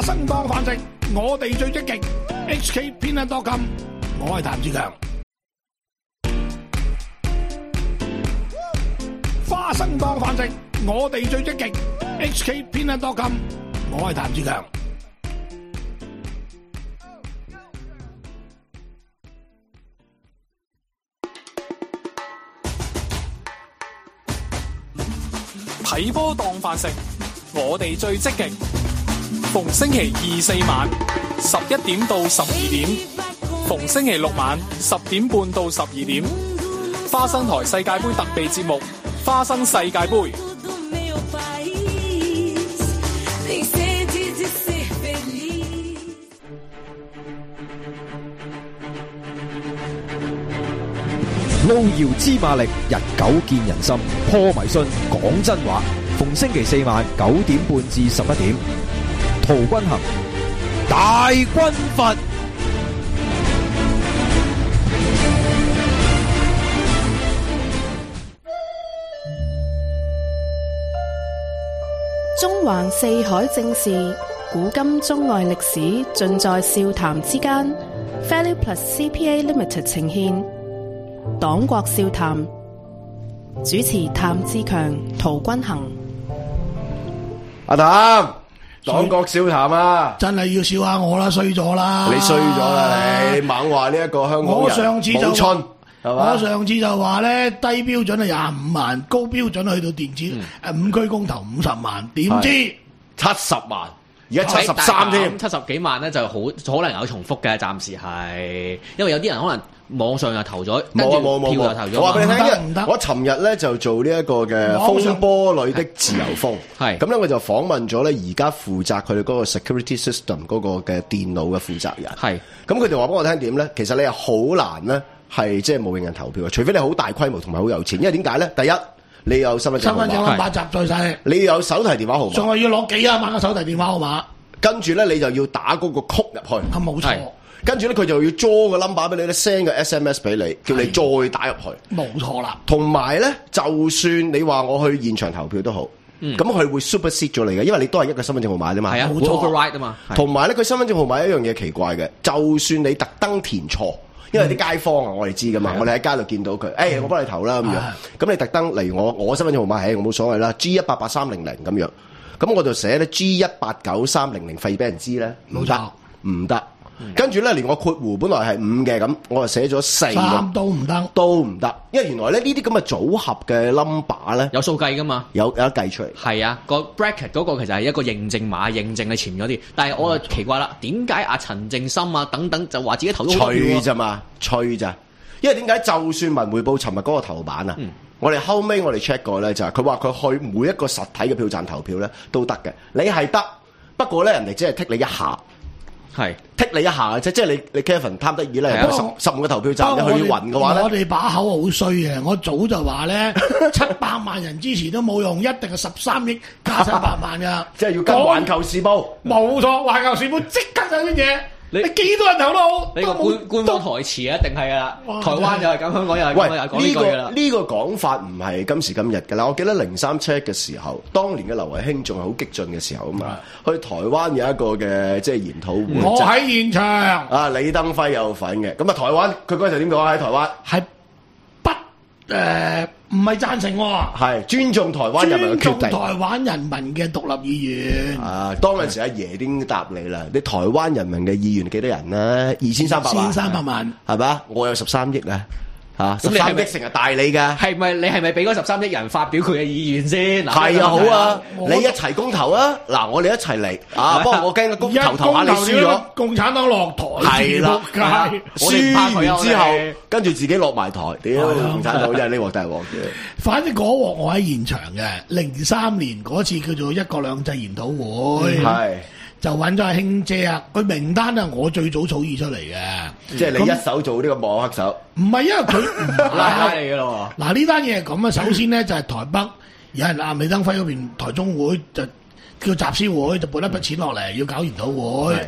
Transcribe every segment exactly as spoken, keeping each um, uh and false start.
生當飯食，我哋最積極。H K 偏一多金，我係譚志強。花生當飯食，我哋最積極。H K 偏一多金，我係譚志強。 睇波當飯食，我哋最積極。逢星期二四晚十一點到十二點，逢星期六晚十點半到十二點，花生台世界盃特備節目《花生世界盃》。 路遙知馬力，日久見人心。破迷信，講真話。逢星期四晚九點半至十一點，陶君行大軍閥。 中環四海正事，古今中外歷史，盡在笑談之間。Value Plus C P A Limited 呈獻黨國笑談，主持譚志強、陶君行。 阿譚，黨國笑談啊！ 真係要笑下我啦，衰咗啦！ 你衰咗啦，你猛話呢一個香港人我上次就冇春，係嘛？ 我上次就話咧，低標準係廿五萬，高標準去到電子誒、嗯、五區公投五十萬，點知七十萬？而家七十三添， 七十幾萬咧就好可能有重複嘅，暫時係，因為有啲人可能網上又投咗，跟住票又投咗。 我話俾你聽， 唔得， 我尋日咧就做呢一個嘅風波裏的自由風，係咁咧，我就訪問咗咧而家負責佢哋嗰個 security system 嗰個嘅電腦嘅負責人，係咁佢哋話俾我聽點咧，其實你係好難咧，係即係冇認人投票嘅，除非你好大規模同埋好有錢，因為點解咧？第一，你有身份證號碼， 身份證號碼集在晒， 你有手提電話號碼， 仲係要攞幾廿萬嘅手提電話號碼， 跟住咧你就要打嗰個曲入去， 係冇錯。 跟住咧佢就要裝個 number 俾你咧 ，send 個 S M S 俾你，叫你再打入去。 冇錯啦。同埋咧，就算你話我去現場投票都好，咁佢、嗯、會 supersede 咗你嘅，因為你都係一個身份證號碼啫嘛。係啊，冇錯 override 啊嘛。同埋咧，佢身份證號碼一樣嘢奇怪嘅，就算你特登填錯，因為啲街坊啊，我哋知噶嘛，嗯、我哋喺街度見到佢，誒、嗯欸，我幫你投啦咁樣。咁你特登嚟我，我身份證號碼係我冇所謂啦 ，G 一八八三零零咁樣。咁我就寫咧 G 一八九三零零，費俾人知咧，冇得，唔得。跟住咧，連我括弧本來係五嘅咁，我就寫咗四， 三都唔得， 都唔得，因為原來咧呢啲咁嘅組合嘅 number 咧有數計噶嘛， 有有得計出嚟。係啊，個 bracket 嗰個其實係一個認證碼，認證你潛咗啲。但係我就奇怪啦，點解阿陳正深啊等等就話自己投咗吹咋嘛？吹咋？因為點解就算文匯報尋日嗰個頭版啊，嗯、我哋後尾我哋 check 過咧，就係佢話佢去每一個實體嘅票站投票咧都得嘅，你係得，不過咧人哋只係剔你一下。係剔你一下啫，即係你你 Kevin 貪得意咧，十十五個投票站，你去暈嘅話咧， 我哋把口好衰嘅，我早就話咧，七百萬人支持都冇用，一定係十三億加七百萬噶， 即係要跟環球時報， 冇錯，環球時報即刻就啲嘢。你幾多人投都好， 你個官官方台詞啊，一定係噶啦。台灣又係咁，香港又係咁，又係講呢句噶啦。 呢個講法唔係今時今日噶啦。我記得零三七一嘅時候，當年嘅劉慧卿仲係好激進嘅時候啊嘛。去台灣有一個嘅即係研討會， 我喺現場啊，李登輝有份嘅。咁啊，台灣佢嗰陣點講啊？喺台灣係不誒唔係贊成喎， 係尊重台灣人民嘅決定， 尊重台灣人民嘅獨立意願。 啊，當陣時阿爺已經答你啦，你台灣人民嘅意願幾多人咧？二千三百萬， 千三百萬係嘛？我有十三億啊！嚇，十三億成日大你㗎， 係咪你係咪俾嗰十三億人發表佢嘅意願先？ 係啊，好啊，你一齊公投啊！嗱，我哋一齊嚟啊！不過我驚個公投投下你輸咗， 共產黨落台， 係啦，輸完之後跟住自己落埋台，屌共產黨真係呢鑊大鑊嘅。 反正嗰鑊我喺現場嘅，零三年嗰次叫做一國兩制研討會，係。就揾咗阿卿姐啊！佢名單係我最早草擬出嚟嘅， 即係你一手做呢個幕後黑手。 唔係，因為佢唔拉嚟嘅咯。 嗱，呢單嘢係咁啊，首先咧就係台北有人話李登輝嗰邊台中會就叫集思會，就撥一筆錢落嚟要搞研討會。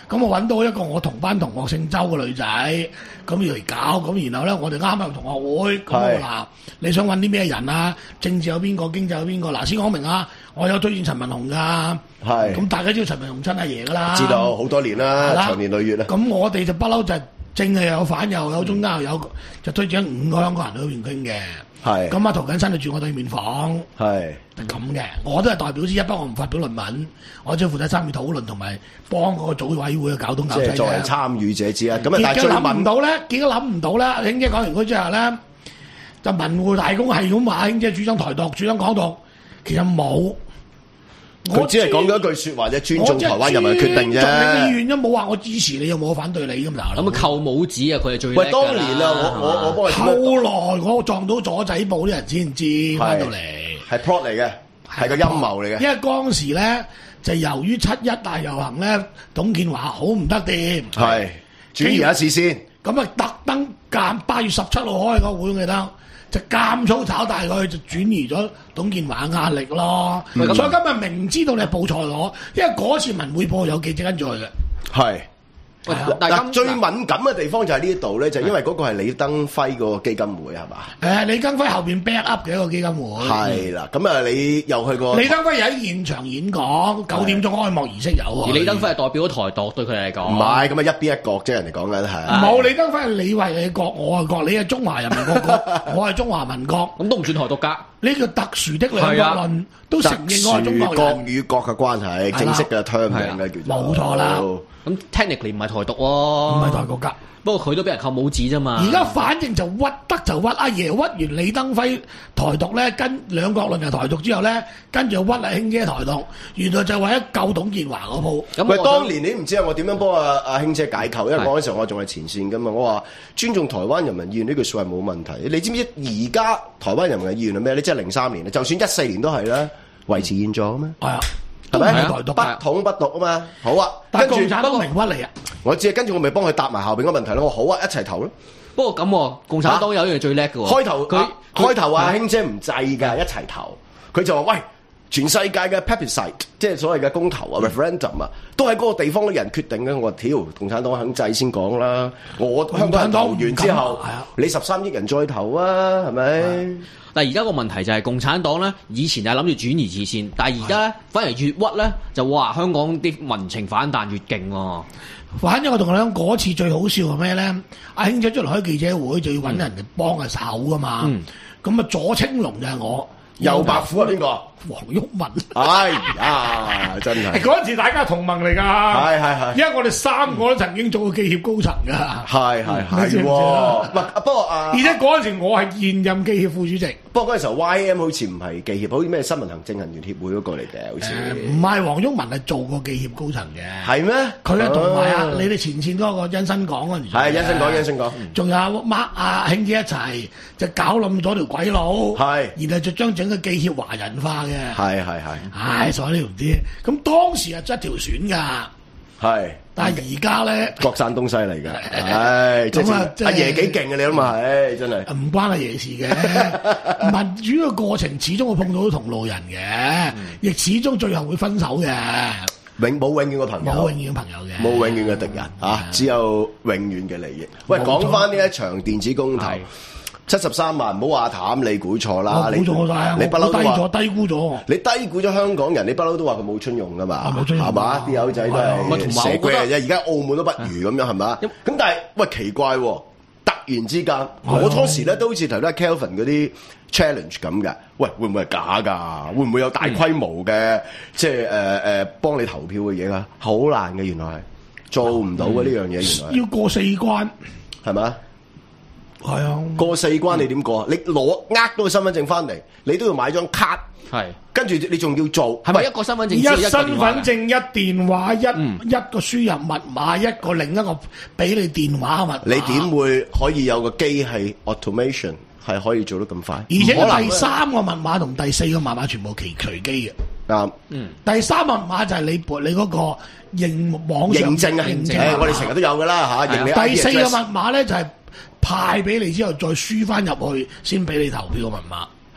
咁我揾到一個我同班同學姓周嘅女仔，咁要嚟搞，咁然後咧我哋啱啱入同學會，咁我嗱你想揾啲咩人啊？政治有邊個，經濟有邊個？嗱先講明啊，我有推薦陳文雄噶，係咁大家知道陳文雄親阿爺噶啦， 知道好多年啦，長年累月啦。咁我哋就不嬲就正係有反又有中間又有，就推薦五個香港人去嗰邊傾嘅。係咁啊，涂謹申就住我對面房，係咁嘅。我都係代表之一，不過我唔發表論文，我只係負責參與討論同埋幫嗰個組委會嘅搞東搞西。即係作為參與者之一。咁啊，但係最諗唔到咧，結果諗唔到啦。兄姐講完嗰之後咧，就文匯大公係咁話，兄姐主張台獨，主張港獨，其實冇。 佢只係講咗一句説話啫，尊重台灣人民嘅決定啫。 你意願都冇話我支持你，又冇反對你咁嗱。 咁啊扣帽子啊，佢係最叻㗎啦。 喂，當年啊，我我我幫佢。 後來我撞到左仔報啲人先知翻到嚟， 係 plot 嚟嘅，係個陰謀嚟嘅。 因為當時咧就由於七一大遊行咧，董建華好唔得掂， 係轉移一次先。 咁啊，特登間八月十七號開個會，我記得。就監粗炒大佢，就轉移咗董建華嘅壓力咯。嗯、所以今日明知道你係報錯咗，因為嗰次文匯報有記者跟住去嘅。係。 但係最敏感嘅地方就係呢度咧，就因為嗰個係李登輝個基金會係嘛？ 誒，李登輝後邊 back up 嘅一個基金會。係啦， 咁啊，你又去過？ 李登輝又喺現場演講，九點鐘開幕儀式有。 而李登輝係代表咗台獨，對佢嚟講。 唔係，咁啊一邊一國啫，人哋講緊係。 冇，李登輝係你為你國，我係國，你係中華人民共和國，我係中華民國， 咁都唔算台獨㗎。 呢個特殊的兩國論都承認我係中國人。 國與國嘅關係，正式嘅 term 嚟嘅叫做。 冇錯啦。 咁 technically 唔係台獨喎， 唔係台獨㗎。 不過佢都俾人扣帽子啫嘛。 而家反正就屈得就屈，阿爺屈完李登輝台獨咧，跟兩國論係台獨之後咧，跟住又屈阿兄姐台獨，原來就為咗救董建華嗰鋪。 咁喂，當年你唔知我點樣幫阿阿兄姐解構，因為嗰陣時候我仲係前線㗎嘛。我話尊重台灣人民意願呢句説話冇問題。你知唔知而家台灣人民嘅意願係咩咧？即係零三年，就算一四年都係啦，維持現狀啊嘛。係啊。係咪？不統不獨啊嘛，好啊。 但係共產黨明屈你啊！ 我知，跟住我咪幫佢答埋後邊個問題咯。我好啊，一齊投咯。 不過咁，共產黨有一樣最叻嘅喎。 開頭佢開頭啊，兄姐唔制㗎，一齊投。佢就話：喂，全世界嘅 plebiscite，即係所謂嘅公投啊 ，referendum 啊，都喺嗰個地方嘅人決定嘅。我話：屌，共產黨肯制先講啦。我香港人投完之後，你十三億人再投啊，係咪？ 但係而家個問題就係共產黨咧，以前就係諗住轉移視線，但係而家咧反而越屈咧，就話香港啲民情反彈越勁喎。 反正我同你講嗰次最好笑係咩咧？阿兄姐出嚟開記者會就要揾人嚟幫下手噶嘛。咁啊、嗯、左青龍就係我， 右白虎係邊個？ 黃毓民。 哎呀，真係嗰陣時大家同盟嚟㗎。係係係。因為我哋三個都曾經做過記協高層㗎。係係係。唔不過啊，而且嗰陣時我係現任記協副主席。 不過嗰陣時候 Y M 好似唔係記協，好似咩新聞行政人員協會嗰個嚟嘅，好似。 唔係黃毓民係做過記協高層嘅。 係咩？ 佢咧同埋啊，你哋前線嗰個殷新港嗰陣時。係殷新港，殷新港。 仲有 Mark 啊兄姐一齊就搞冧咗條鬼佬。係。然後就將整個記協華人化嘅。係係係。唉，所以呢唔知。咁當時係一條選㗎。係。但係而家咧， 國山東西嚟㗎。唉，咁啊，阿爺幾勁啊！你諗下，唉，真係。 唔關阿爺事嘅，民主嘅過程始終會碰到同路人嘅，亦始終最後會分手嘅。 永冇永遠嘅朋友， 冇永遠嘅朋友嘅， 冇永遠嘅敵人啊！只有永遠嘅利益。喂，講翻呢一場電子公投。七十三萬，唔好話淡，你估錯啦！ 你估錯晒， 你不嬲都話低估咗。 你低估咗香港人，你不嬲都話佢冇春用噶嘛？ 冇春用係嘛？啲友仔都係蛇龜嘅啫。而家澳門都不如咁樣係嘛？咁但係喂奇怪喎，突然之間，我初時咧都好似頭先 Kelvin 嗰啲 challenge 咁嘅。喂，會唔會係假㗎？會唔會有大規模嘅即係誒誒幫你投票嘅嘢啊？好難嘅，原來係做唔到嘅呢樣嘢，原來要過四關係咪？ 係啊， 過四關你點過？你攞呃到個身份證翻嚟，你都要買張卡，係跟住你仲要做， 係咪一個身份證？ 一身份證一電話一一個輸入密碼，一個另一個俾你電話密碼。 你點會可以有個機器 automation 係可以做得咁快？ 而且第三個密碼同第四個密碼全部隨隨機嘅。啱，嗯，第三個密碼就係你撥你嗰個認網上認證啊，認證，我哋成日都有噶啦嚇。 第四個密碼咧就係派俾你之後再輸翻入去，先俾你投票嘅密碼。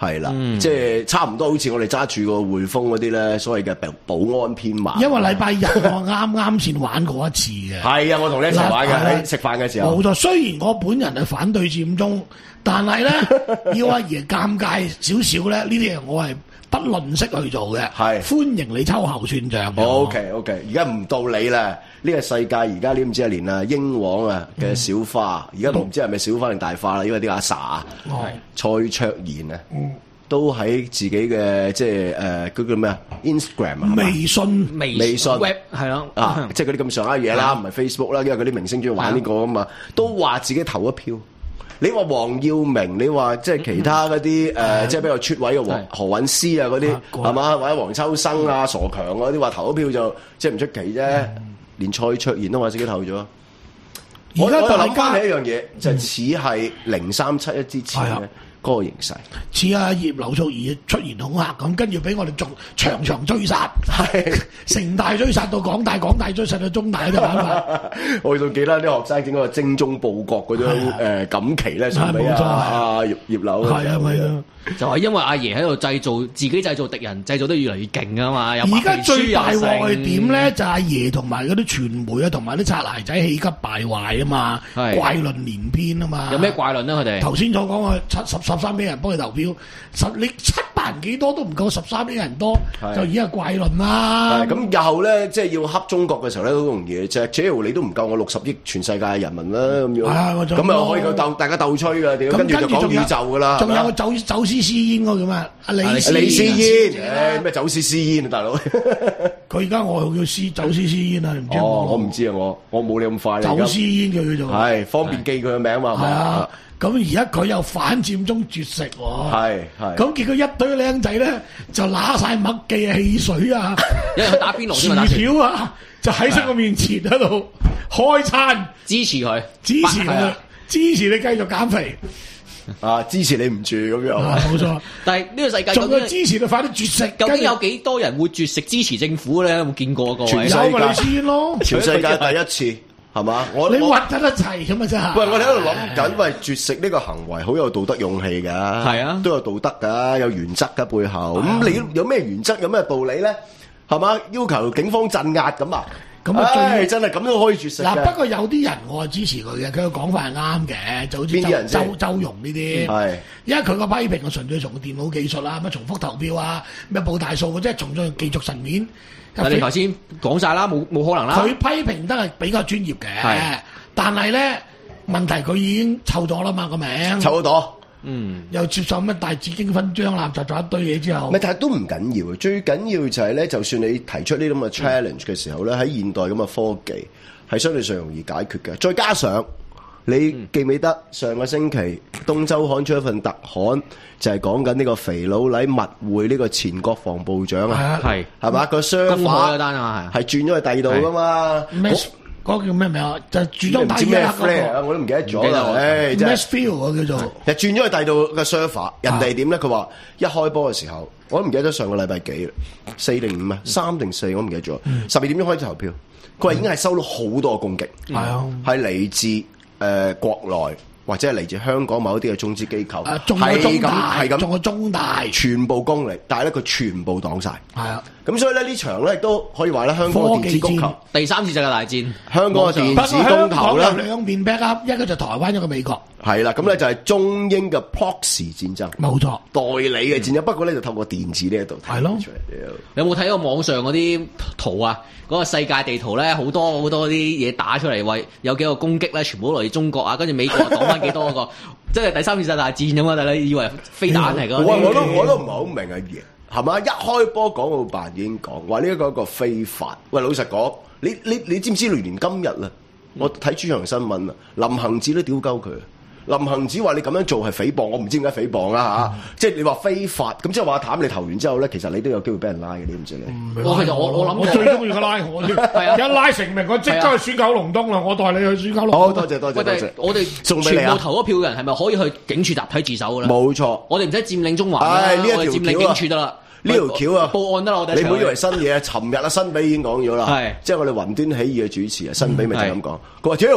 係啦，嗯、即係差唔多好似我哋揸住個匯豐嗰啲咧，所謂嘅保安編碼。 因為禮拜日我啱啱先玩過一次嘅。 係啊，我同你一齊玩嘅喺食飯嘅時候。 冇錯，雖然我本人係反對佔中，但係咧要阿爺尷尬少少咧，呢啲嘢我係不吝嗇去做嘅。係歡迎你秋後算賬。 O K O K， 而家唔到你啦。呢個世界而家你唔知係連啊英皇啊嘅小花，而家唔知係咪小花定大花啦，因為啲阿 sa 啊，蔡卓妍啊，都喺自己嘅即係誒嗰個咩啊 Instagram 啊， 微信微信 web 係咯啊，即係嗰啲咁上下嘢啦，唔係 Facebook 啦，因為嗰啲明星中意玩呢個啊嘛，都話自己投一票。你話黃耀明，你話即係其他嗰啲誒，即係比較出位嘅何何韻詩啊嗰啲係嘛，或者黃秋生啊、傻強嗰啲話投一票就即係唔出奇啫。連蔡卓妍都話自己投咗，而家大家諗起一樣嘢，就似係零三七一之前咧嗰個形勢， 似阿葉劉淑儀出言恐嚇咁，跟住俾我哋仲場場追殺，係城大追殺到港大，港大追殺到中大都玩法。 我仲記得啲學生整嗰個精忠報國嗰張誒錦旗咧，送俾阿阿葉葉劉。係啊，係啊。 就係因為阿爺喺度製造自己製造敵人，製造得越嚟越勁啊嘛！ 而家最大鑊係點咧？就係阿爺同埋嗰啲傳媒啊，同埋啲擦鞋仔氣急敗壞啊嘛，怪論連篇啊嘛。 有咩怪論咧？佢哋頭先所講嘅七十十三億人幫佢投票，十你七百人幾多都唔夠十三億人多，就已經係怪論啦。 咁以後咧，即係要恰中國嘅時候咧，好容易嘅啫。只要你都唔夠我六十億全世界嘅人民啦，咁樣。咁啊可以鬥大家鬥吹㗎，屌！跟住就講宇宙㗎啦。仲有個走走私私煙嗰個叫咩？阿李李思煙，咩走私私煙啊，大佬！ 佢而家我叫私走私私煙啊，唔知哦，我唔知啊，我我冇你咁快。 走私煙嘅叫做係方便記佢嘅名嘛，係嘛？ 咁而家佢又反佔中絕食喎， 係係。 咁結果一堆僆仔咧就揦晒麥記啊、汽水啊、 有人打邊爐、 薯條啊，就喺晒我面前喺度開餐， 支持佢， 支持佢，支持你繼續減肥。 啊！支持你唔住咁樣， 冇錯。 但係呢個世界仲要支持到快啲絕食， 究竟有幾多人會絕食支持政府咧？有冇見過個？ 全世界先咯， 全世界第一次係嘛？我你核得得齊咁啊！真係。 喂，我哋喺度諗緊，喂，絕食呢個行為好有道德勇氣㗎，係啊，都有道德㗎，有原則㗎背後。咁你有咩原則？有咩道理咧？係嘛？要求警方鎮壓咁啊？咁啊，最真係咁都可以絕食嗱，不過有啲人我係支持佢嘅，佢嘅講法係啱嘅，就好似周周周融呢啲，係因為佢個批評係純粹從電腦技術啦，乜重複投票啊，咩報大數，即係從咗技術層面。 但你頭先講晒啦，冇冇可能啦。 佢批評得係比較專業嘅，但係咧問題佢已經湊咗啦嘛個名， 湊得到。 嗯，又接受乜大紫荊勳章啦，集咗一堆嘢之後， 咪但係都唔緊要，最緊要就係咧，就算你提出呢啲咁嘅 challenge 嘅時候咧，喺、嗯、現代咁嘅科技係相對上容易解決嘅。再加上你記唔記得上個星期《東周刊》出一份特刊，就係講緊呢個肥佬黎密會呢個前國防部長啊，係係嘛個 server 係轉咗去第二度噶嘛。 嗰個叫咩名啊？就轉咗第咩 flare 啊？我都唔記得咗啦。誒，真係 Massfield 叫做。 又轉咗去第二度嘅 server，人哋點咧？佢話一開波嘅時候，我都唔記得咗上個禮拜幾啦，四定五啊，三定四，我唔記得咗。十二點鐘開始投票，佢話已經係收到好多攻擊，係啊，係嚟自誒國內或者係嚟自香港某一啲嘅中資機構，係咁係咁， 仲有中大， 全部攻嚟，但係咧佢全部擋晒。係啊。 咁所以咧呢場咧都可以話咧香港嘅電子公投第三次世界大戰， 香港嘅電子公投咧兩邊 back up，一個就台灣，一個美國。 係啦，咁咧就係中英嘅 proxy 戰爭， 冇錯， 代理嘅戰爭。不過咧就透過電子呢一度睇咯。 有冇睇過網上嗰啲圖啊？嗰個世界地圖咧好多好多啲嘢打出嚟，為有幾個攻擊咧，全部都來自中國啊，跟住美國講翻幾多個，即係第三次世界大戰咁啊！大家以為飛彈嚟㗎？ 我我都我都唔係好明啊嘢。係嘛？一開波港澳辦已經講話呢一個一個非法。喂，老實講，你你你知唔知連今日啊？我睇主場新聞啊，林行止都屌鳩佢。林行止話你咁樣做係誹謗，我唔知點解誹謗啦嚇。即係你話非法，咁即係話譚你投完之後咧，其實你都有機會俾人拉嘅，你唔知你。 我其實我我諗我最中意佢拉我添，一拉成名，我即刻去選九龍東啦！我帶你去選九龍東。 好多謝多謝多謝。 我哋全部投咗票嘅人係咪可以去警署集體自首嘅咧？ 冇錯， 我哋唔使佔領中環啦，我哋佔領警署得啦。呢條橋啊， 報案得啦！我哋你唔好以為新嘢啊，尋日啊，新比已經講咗啦， 係即係我哋雲端起義嘅主持啊，新比咪就係咁講。佢話：屌，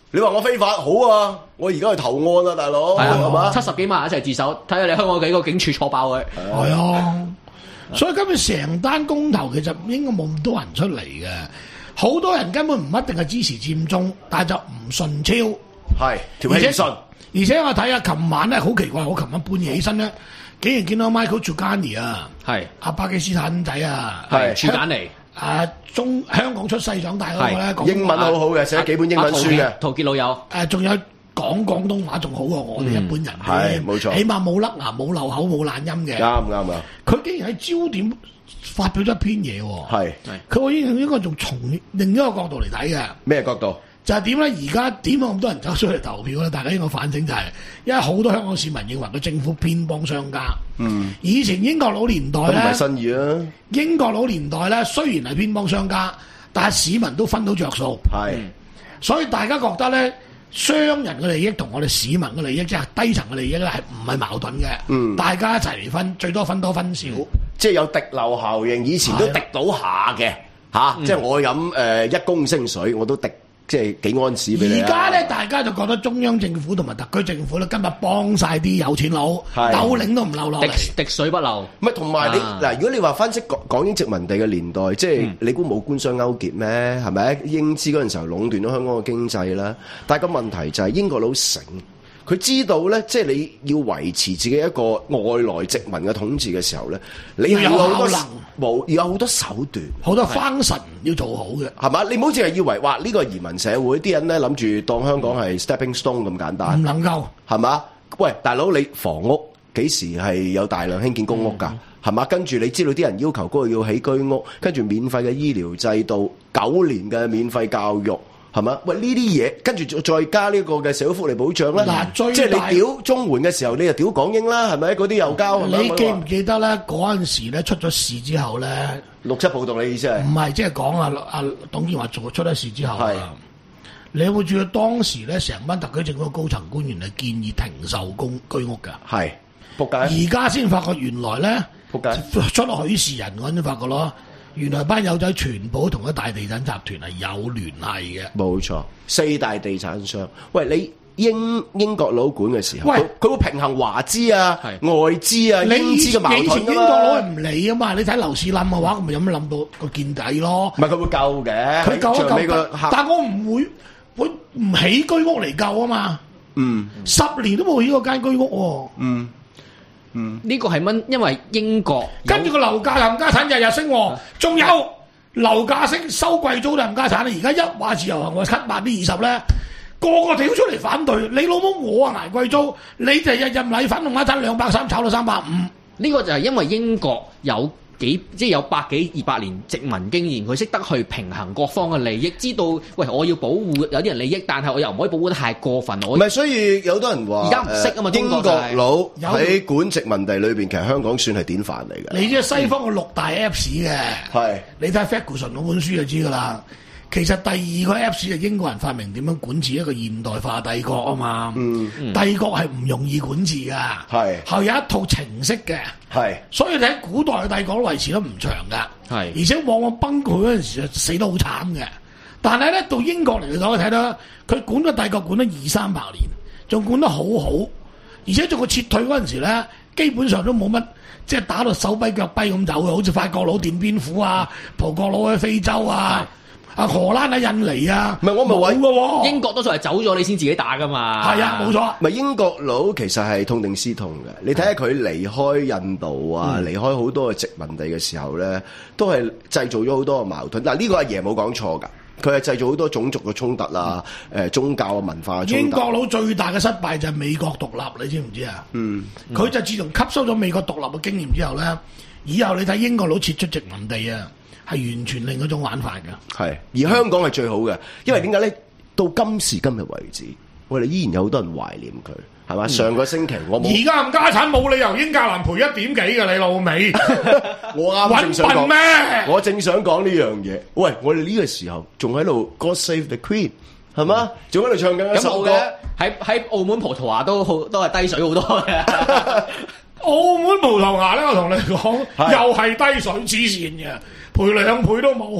你話我非法好啊，我而家去投案啊，大佬係嘛？ 七十幾萬一齊自首，睇下你香港幾個警署坐爆佢。 係啊，所以今日成單公投其實應該冇咁多人出嚟嘅，好多人根本唔一定係支持佔中，但係就唔順超， 係條氣唔順。 而且我睇下琴晚咧好奇怪，我琴晚半夜起身咧，竟然見到 Michael Chugani 啊，係阿巴基斯坦仔啊， 係楚簡尼。 啊！中香港出世長大嗰個咧， 英文好好嘅，寫幾本英文書嘅。 陶傑老友， 誒，仲有講廣東話仲好過我哋一般人。 係冇錯， 起碼冇甩牙、冇漏口、冇懶音嘅。 啱唔啱啊？ 佢竟然喺焦點發表咗一篇嘢喎。係，佢話應應該仲從另一個角度嚟睇嘅。 咩角度？就係點咧？而家點解咁多人走出嚟投票咧？大家應該反省就係、是，因為好多香港市民認為個政府偏幫商家。嗯，以前英國佬年代咧，唔係新意啊。英國佬年代咧，雖然係偏幫商家，但係市民都分到着數。係、嗯，所以大家覺得咧，商人嘅利益同我哋市民嘅利益，即係低層嘅利益咧，係唔係矛盾嘅？嗯，大家一齊嚟分，最多分多分少， 即係有滴漏效應。以前都滴到下嘅嚇，啊嗯、即係我飲誒、呃、一公升水，我都滴。即係幾安士俾你。 而家咧，大家就覺得中央政府同埋特區政府咧，今日幫晒啲有錢佬，斗零都唔漏落嚟， 滴水不漏。 唔係同埋你嗱，如果你話分析港港英殖民地嘅年代，即係、嗯、你估冇官商勾結咩？係咪？英資嗰陣時候壟斷咗香港嘅經濟啦。但係個問題就係英國佬醒。佢知道咧，即係你要維持自己一個外來殖民嘅統治嘅時候咧，你要有好多冇，要有好多手段， 好多 function 要做好嘅， 係嘛？你唔好淨係以為話呢個移民社會啲人咧諗住當香港係 stepping stone 咁簡單， 唔能夠係嘛？喂，大佬你房屋幾時係有大量興建公屋㗎？係嘛、嗯？跟住你知道啲人要求嗰個要起居屋，跟住免費嘅醫療制度，九年嘅免費教育。係嘛？喂，呢啲嘢跟住再加呢個嘅社會福利保障啦。嗱、嗯，即係你屌綜援嘅時候，你就屌港英啦，係咪？嗰啲又交。 你記唔記得咧？嗰陣時咧出咗事之後咧， 六七暴動，你意思係？ 唔係，即係講啊啊董建華做出咗事之後啊，你有冇注意當時咧成班特區政府高層官員係建議停售公居屋㗎？係，仆街。而家先發覺原來咧，仆街出咗許仕仁嗰陣先發覺咯。原來班友仔全部同一大地產集團係有聯繫嘅，冇錯。四大地產商，喂，你英英國佬管嘅時候，喂，佢會平衡華資啊、外資啊、英資嘅矛盾㗎嘛。以前英國佬係唔理啊嘛，你睇樓市冧嘅話，咁咪有咩冧到個見底咯？唔係佢會救嘅，佢救一救，但係我唔會會唔起居屋嚟救啊嘛。嗯，十年都冇起過間居屋喎。嗯。 嗯，呢個係乜？因為英國跟住個樓價冚家產日日升，仲有樓價升收貴租都冚家產。而家一話自由行我七百啲二十咧，個個跳出嚟反對。你老母我啊捱貴租，你就日日米粉同一餐兩百三炒到三百五。 呢個就係因為英國有幾即係有百幾二百年殖民經驗，佢識得去平衡各方嘅利益，知道喂我要保護有啲人利益，但係我又唔可以保護得太過分。我唔係， 所以有好多人話而家唔識啊嘛。 英國佬喺管殖民地裏邊，其實香港算係典範嚟嘅。 你知西方嘅六大 Apps 嘅，係、嗯、你睇 Ferguson 嗰本書就知㗎啦。其實第二個 Apps 係英國人發明點樣管治一個現代化帝國啊嘛。嗯嗯、帝國係唔容易管治㗎，係後有一套程式嘅，係所以你喺古代嘅帝國都維持得唔長㗎，係而且往往崩潰嗰陣時就死得好慘嘅。但係咧到英國嚟講，你睇到佢管個帝國管咗二三百年，仲管得好好，而且仲佢撤退嗰陣時咧，基本上都冇乜即係打到手跛腳跛咁走嘅，好似法國佬奠邊府啊，葡國佬喺非洲啊。啊荷蘭喺印尼啊， 唔係我咪話喎，英國多數係走咗你先自己打噶嘛， 係啊冇錯。 咪英國佬其實係痛定思痛嘅，你睇下佢離開印度啊，離開好多嘅殖民地嘅時候咧，都係製造咗好多嘅矛盾。嗱呢個阿爺冇講錯㗎，佢係製造好多種族嘅衝突啊，誒宗教啊文化嘅衝突。 英國佬最大嘅失敗就係美國獨立，你知唔知啊？嗯，佢就自從吸收咗美國獨立嘅經驗之後咧，以後你睇英國佬撤出殖民地啊。係完全另一種玩法㗎，係而香港係最好嘅，因為點解咧？到今時今日為止，我哋依然有好多人懷念佢，係嘛？嗯、上個星期我冇， 而家冚家產冇理由英格蘭賠一點幾㗎，你老味， 我啱正想講咩？我正想講呢樣嘢。喂，我哋呢個時候仲喺度 God Save the Queen 係嘛？仲喺度唱緊一首歌。 喺喺澳門葡萄牙都好都係低水好多嘅。 澳門葡萄牙咧，我同你講又係低水黐線嘅。賠兩倍都冇，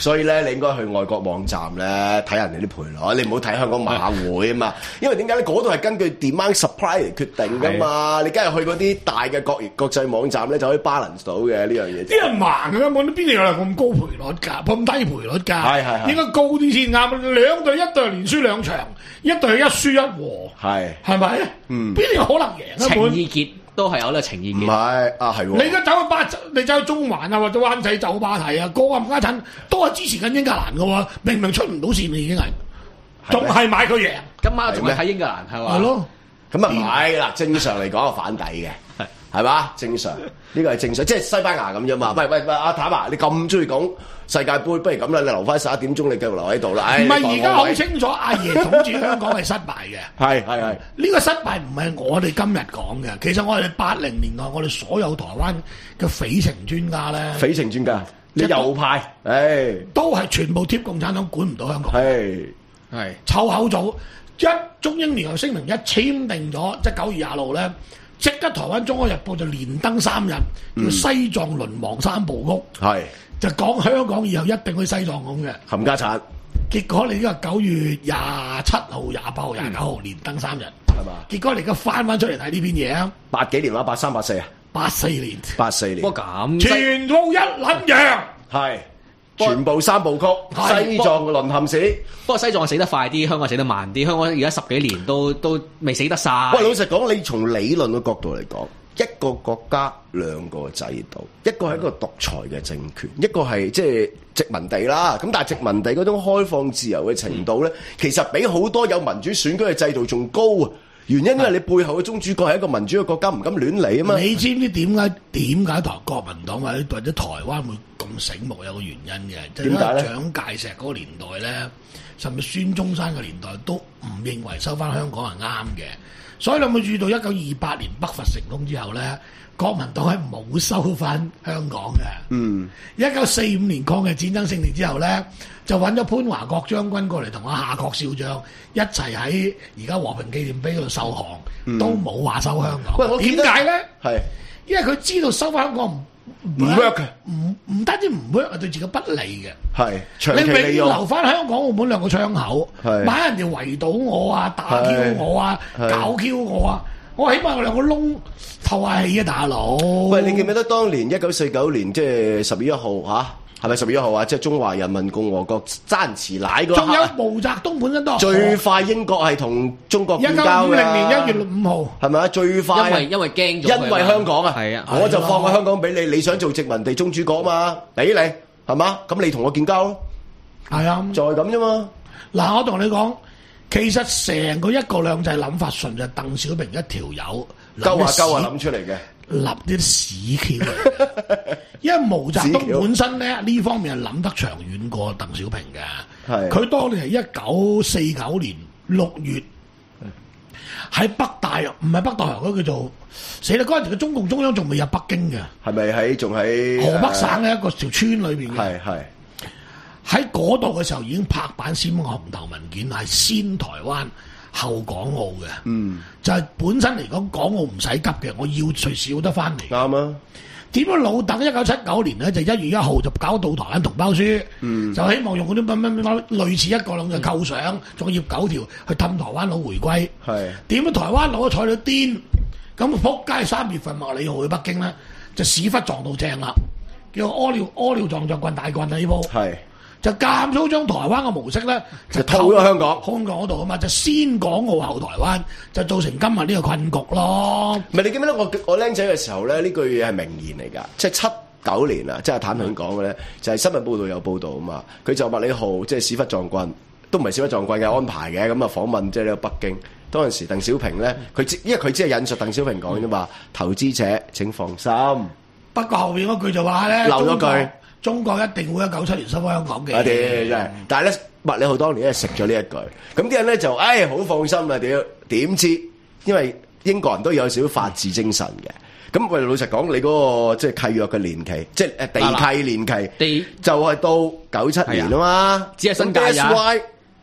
所以咧，你應該去外國網站咧睇人哋啲賠率，你唔好睇香港馬會啊嘛。因為點解咧？嗰度係根據 demand supply 嚟決定噶嘛。你梗係去嗰啲大嘅國國際網站咧，就可以 balance 到嘅呢樣嘢。 啲人盲嘅香港，邊度有咁高賠率㗎？咁低賠率㗎？係係係，應該高啲先啱。兩隊一隊連輸兩場，一隊一輸一和，係係咪？嗯，邊度有可能贏啊？ 情意結都係有呢個情意結。 唔係啊，係喎。 你而家走去巴，你走去中環啊，或者灣仔酒吧睇啊，個冚家鏟都係支持緊英格蘭嘅喎，明明出唔到線已經係，仲係買佢贏。 今晚仲係睇英格蘭係嘛？ 係咯， 咁啊唔係啦，正常嚟講係反底嘅。係嘛？正常，呢個係正常，即係西班牙咁啫嘛。喂喂喂，阿譚啊，你咁中意講世界盃，不如咁啦，你留翻十一點鐘，你繼續留喺度啦。 唔係而家好清楚，阿爺統治香港係失敗嘅。 係係係。呢個失敗唔係我哋今日講嘅，其實我哋八零年代，我哋所有台灣嘅匪情專家咧， 匪情專家，你右派，誒， 都係全部貼共產黨，管唔到香港。 係係臭口組，一中英聯合聲明一簽訂咗，即係九月廿六咧。即刻台灣《中國日報》就連登三日，叫西藏淪亡三部曲，係、嗯、就講香港以後一定去西藏咁嘅冚家產。 結果你呢個九月廿七號、廿八號、廿九號連登三日，係嘛？結果你而家翻翻出嚟睇呢篇嘢啊！ 八幾年啦，八三八四啊， 八四年， 八四年。 不過咁， 全部一撚樣， 係。全部三部曲，西藏嘅淪陷史。 不過西藏死得快啲，香港死得慢啲。香港而家十幾年都都未死得晒。 喂，老實講，你從理論嘅角度嚟講，一個國家兩個制度，一個係一個獨裁嘅政權，一個係即係殖民地啦。咁但係殖民地嗰種開放自由嘅程度咧，嗯、其實比好多有民主選舉嘅制度仲高啊！原因因為你背後嘅宗主國係一個民主嘅國家，唔敢亂嚟啊嘛。 你知唔知點解點解台國民黨或者或者台灣會咁醒目？有個原因嘅，點解咧？蔣介石嗰個年代咧，甚至孫中山嘅年代都唔認為收翻香港係啱嘅，所以你有冇注意到一九二八年北伐成功之後咧，國民黨係冇收翻香港嘅。嗯，一九四五年抗日戰爭勝利之後咧，就揾咗潘華國將軍過嚟同阿夏慤少將一齊喺而家和平紀念碑嗰度受降，嗯、都冇話收香港。喂，點解咧？係因為佢知道收翻香港唔唔 work 嘅，唔唔單止唔 work，係對自己不利嘅。係長期利用，你永遠留翻香港、澳門兩個窗口，買人哋圍堵我啊，打 Q 我啊，搞 Q 我啊，我起碼有兩個窿透下氣啊，大佬。 喂，你記唔記得當年一九四九年即係十月一號嚇？係咪十月一號啊？即係中華人民共和國爭持奶嗰刻。 仲有毛澤東本身都最快英國係同中國建交嘅。 一九五零年一月五號係咪啊？最快。 因為因為驚咗。 因為香港啊， 係啊， 我就放個香港俾你，你想做殖民地宗主國啊嘛，俾你係嘛？咁你同我建交咯。 係啊， 就係咁啫嘛。 嗱，我同你講，其實成個一國兩制諗法純就係鄧小平一條友鳩下鳩下諗出嚟嘅。 立啲屎橋，因為毛澤東本身咧呢方面係諗得長遠過鄧小平嘅。係佢當年係一九四九年六月喺北大，唔係北大洋嗰叫做死啦！嗰陣時嘅中共中央仲未入北京嘅， 係咪喺仲喺河北省嘅一個條村裏邊嘅？ 係係喺嗰度嘅時候已經拍板簽紅頭文件，係先台灣後港澳嘅。嗯，就係本身嚟講，港澳唔使急嘅，我要隨時要得翻嚟。啱啊！點解老鄧一九七九年咧就一月一號就搞到台灣同胞書，嗯、就希望用嗰啲乜乜乜類似一國兩制構想，仲要九條去氹台灣佬回歸。係點解台灣佬坐到癲？咁撲街三月份麥理浩去北京咧，就屎忽撞到正啦，叫屙尿屙尿撞著棍大棍啊！呢鋪係。就監粗將台灣嘅模式咧，就套咗香港，香港嗰度啊嘛，就先港澳後台灣，就造成今日呢個困局咯。 唔係你記唔記得我我僆仔嘅時候咧？呢句嘢係名言嚟㗎，即係七九年啊，即係譚詠講嘅咧，就係新聞報道有報導啊嘛。佢就麥理浩即係屎忽撞棍，都唔係屎忽撞棍嘅安排嘅。咁啊訪問即係呢個北京當陣時，鄧小平咧，佢只因為佢只係引述鄧小平講啫嘛，投資者請放心。 不過後邊嗰句就話咧， 漏咗句。 中國一定會喺九七年收翻香港嘅。 啊屌真係！但係咧，麥理浩當年咧食咗呢一句，咁啲人咧就唉好放心啦屌！點知因為英國人都有少少法治精神嘅，咁喂老實講，你嗰個即係契約嘅年期，即係誒地契年期，地就係到九七年啊嘛， 只係新界呀。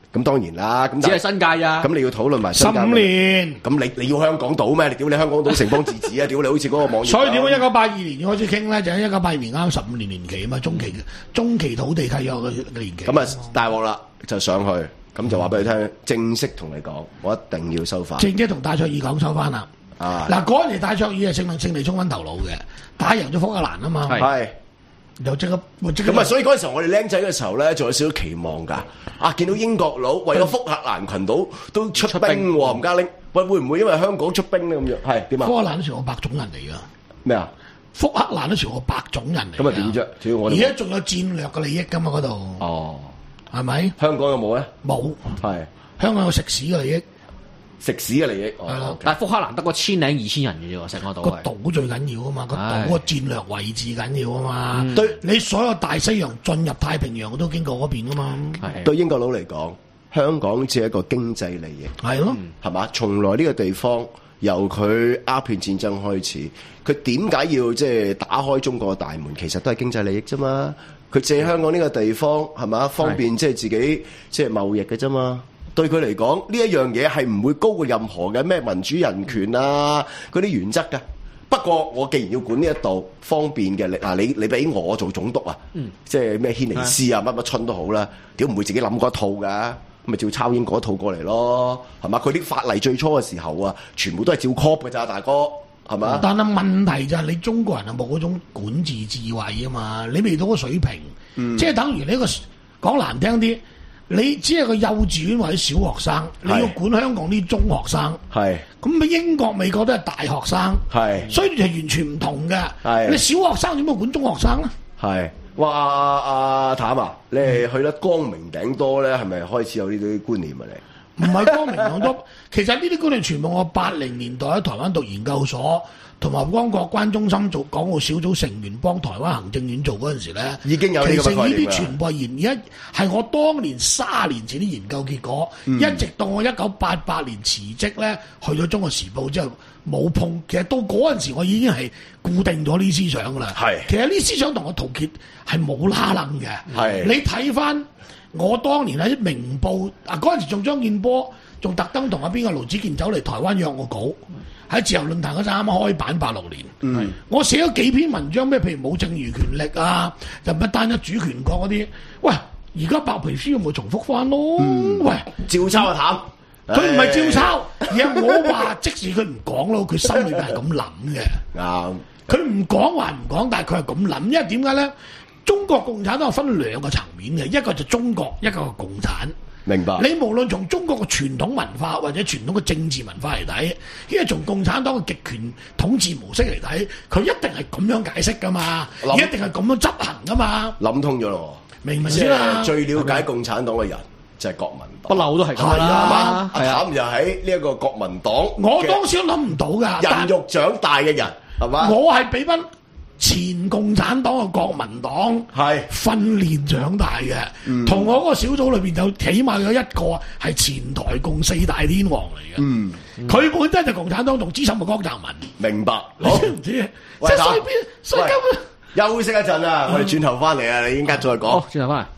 咁當然啦，咁只係新界咋？ 咁你要討論埋新界十五年， 咁你你要香港島咩？你屌你香港島城邦自治啊！屌你好似嗰個網頁。 所以點解一九八二年開始傾咧？就係一九八二年啱十五年年期啊嘛，中期中期土地契約嘅年期。 咁啊大鑊啦，就上去，咁就話俾你聽，正式同你講，我一定要收翻。 正式同戴卓爾講收翻啦。啊！嗱，嗰陣時戴卓爾係勝利勝利衝昏頭腦嘅，打贏咗福克蘭啊嘛。 係。 又即刻， 咁啊！所以嗰陣時候我哋僆仔嘅時候咧，仲有少少期望㗎。啊，見到英國佬為咗福克蘭群島都出兵喎，吳嘉玲，喂，會唔會因為香港出兵咧咁樣？係點啊？ 福克蘭都全部白種人嚟㗎。 咩啊？ 福克蘭都全部白種人嚟。 咁啊點啫？主要我而家仲有戰略嘅利益㗎嘛嗰度。 哦， 係咪？ 香港有冇咧？ 冇。 係。 香港有食屎嘅利益。 食屎嘅利益， 係咯， 但係福克蘭得個千零二千人嘅啫喎，成個島。 個島最緊要啊嘛，個島個戰略位置緊要啊嘛。對你所有大西洋進入太平洋都經過嗰邊噶嘛。 對英國佬嚟講，香港只係一個經濟利益。 係咯， 係嘛？從來呢個地方由佢鴉片戰爭開始，佢點解要即係打開中國嘅大門？其實都係經濟利益啫嘛。佢借香港呢個地方係嘛，方便即係自己即係貿易嘅啫嘛。對佢嚟講，呢一樣嘢係唔會高過任何嘅咩民主人權啊嗰啲原則㗎。不過我既然要管呢一度方便嘅，嗱你你俾我做總督啊，嗯、即係咩軒尼詩啊乜乜春都好啦，屌唔會自己諗嗰套㗎，咪照抄英嗰套過嚟咯，係嘛？佢啲法例最初嘅時候啊，全部都係照 copy 㗎咋，大哥係嘛？ 但係問題就係你中國人係冇嗰種管治智慧啊嘛，你未到個水平，嗯、即係等於你個講難聽啲。你只係個幼稚園或者小學生，你要管香港啲中學生，係咁英國、美國都係大學生，係所以係完全唔同嘅。係你小學生點解管中學生咧？係哇，阿阿譚啊，你係去得光明頂多咧，係咪開始有呢啲觀念啊？你唔係光明頂多，其實呢啲觀念全部我八零年代喺台灣讀研究所。同埋汪國關中心做港澳小組成員幫台灣行政院做嗰陣時咧， 已經有呢個概念啦。 其實呢啲全部係研，而家係我當年卅年前啲研究結果，嗯、一直到我一九八八年辭職咧，去咗《中國時報》之後冇碰。其實到嗰陣時，我已經係固定咗呢思想噶啦。係，其實呢思想同我陶傑係冇拉楞嘅。係，你睇翻我當年喺《明報》啊，嗰陣時仲張建波仲特登同阿邊個盧子健走嚟台灣約我稿。喺自由論壇嗰陣啱啱開版八六年，嗯、我寫咗幾篇文章，咩譬如冇剩餘權力啊，又不單一主權國嗰啲，喂，而家白皮書有冇重複翻咯？嗯、喂， 照抄啊淡，佢唔係照抄，而係我話即使佢唔講咯，佢心裏邊係咁諗嘅。啱，佢唔講話唔講，但係佢係咁諗，因為點解咧？中國共產黨分兩個層面嘅，一個就中國，一個係共產。 明白。你無論從中國嘅傳統文化或者傳統嘅政治文化嚟睇，因為從共產黨嘅極權統治模式嚟睇，佢一定係咁樣解釋噶嘛，一定係咁樣執行噶嘛。 諗通咗咯， 明唔明先啦？ 最了解共產黨嘅人就係國民黨， 不嬲都係咁啦。 阿譚就喺呢一個國民黨， 我當時都諗唔到㗎， 人肉長大嘅人係嘛？ 我係俾翻前共產黨嘅國民黨係訓練長大嘅，同、嗯、我嗰個小組裏邊有起碼有一個係前台共四大天王嚟嘅。嗯，佢本身就共產黨同資深嘅江澤民。 明白， 你知唔知？即係所以邊，所以根本休息一陣啊！我哋轉頭翻嚟啊，你應該再講。 好，轉頭翻嚟。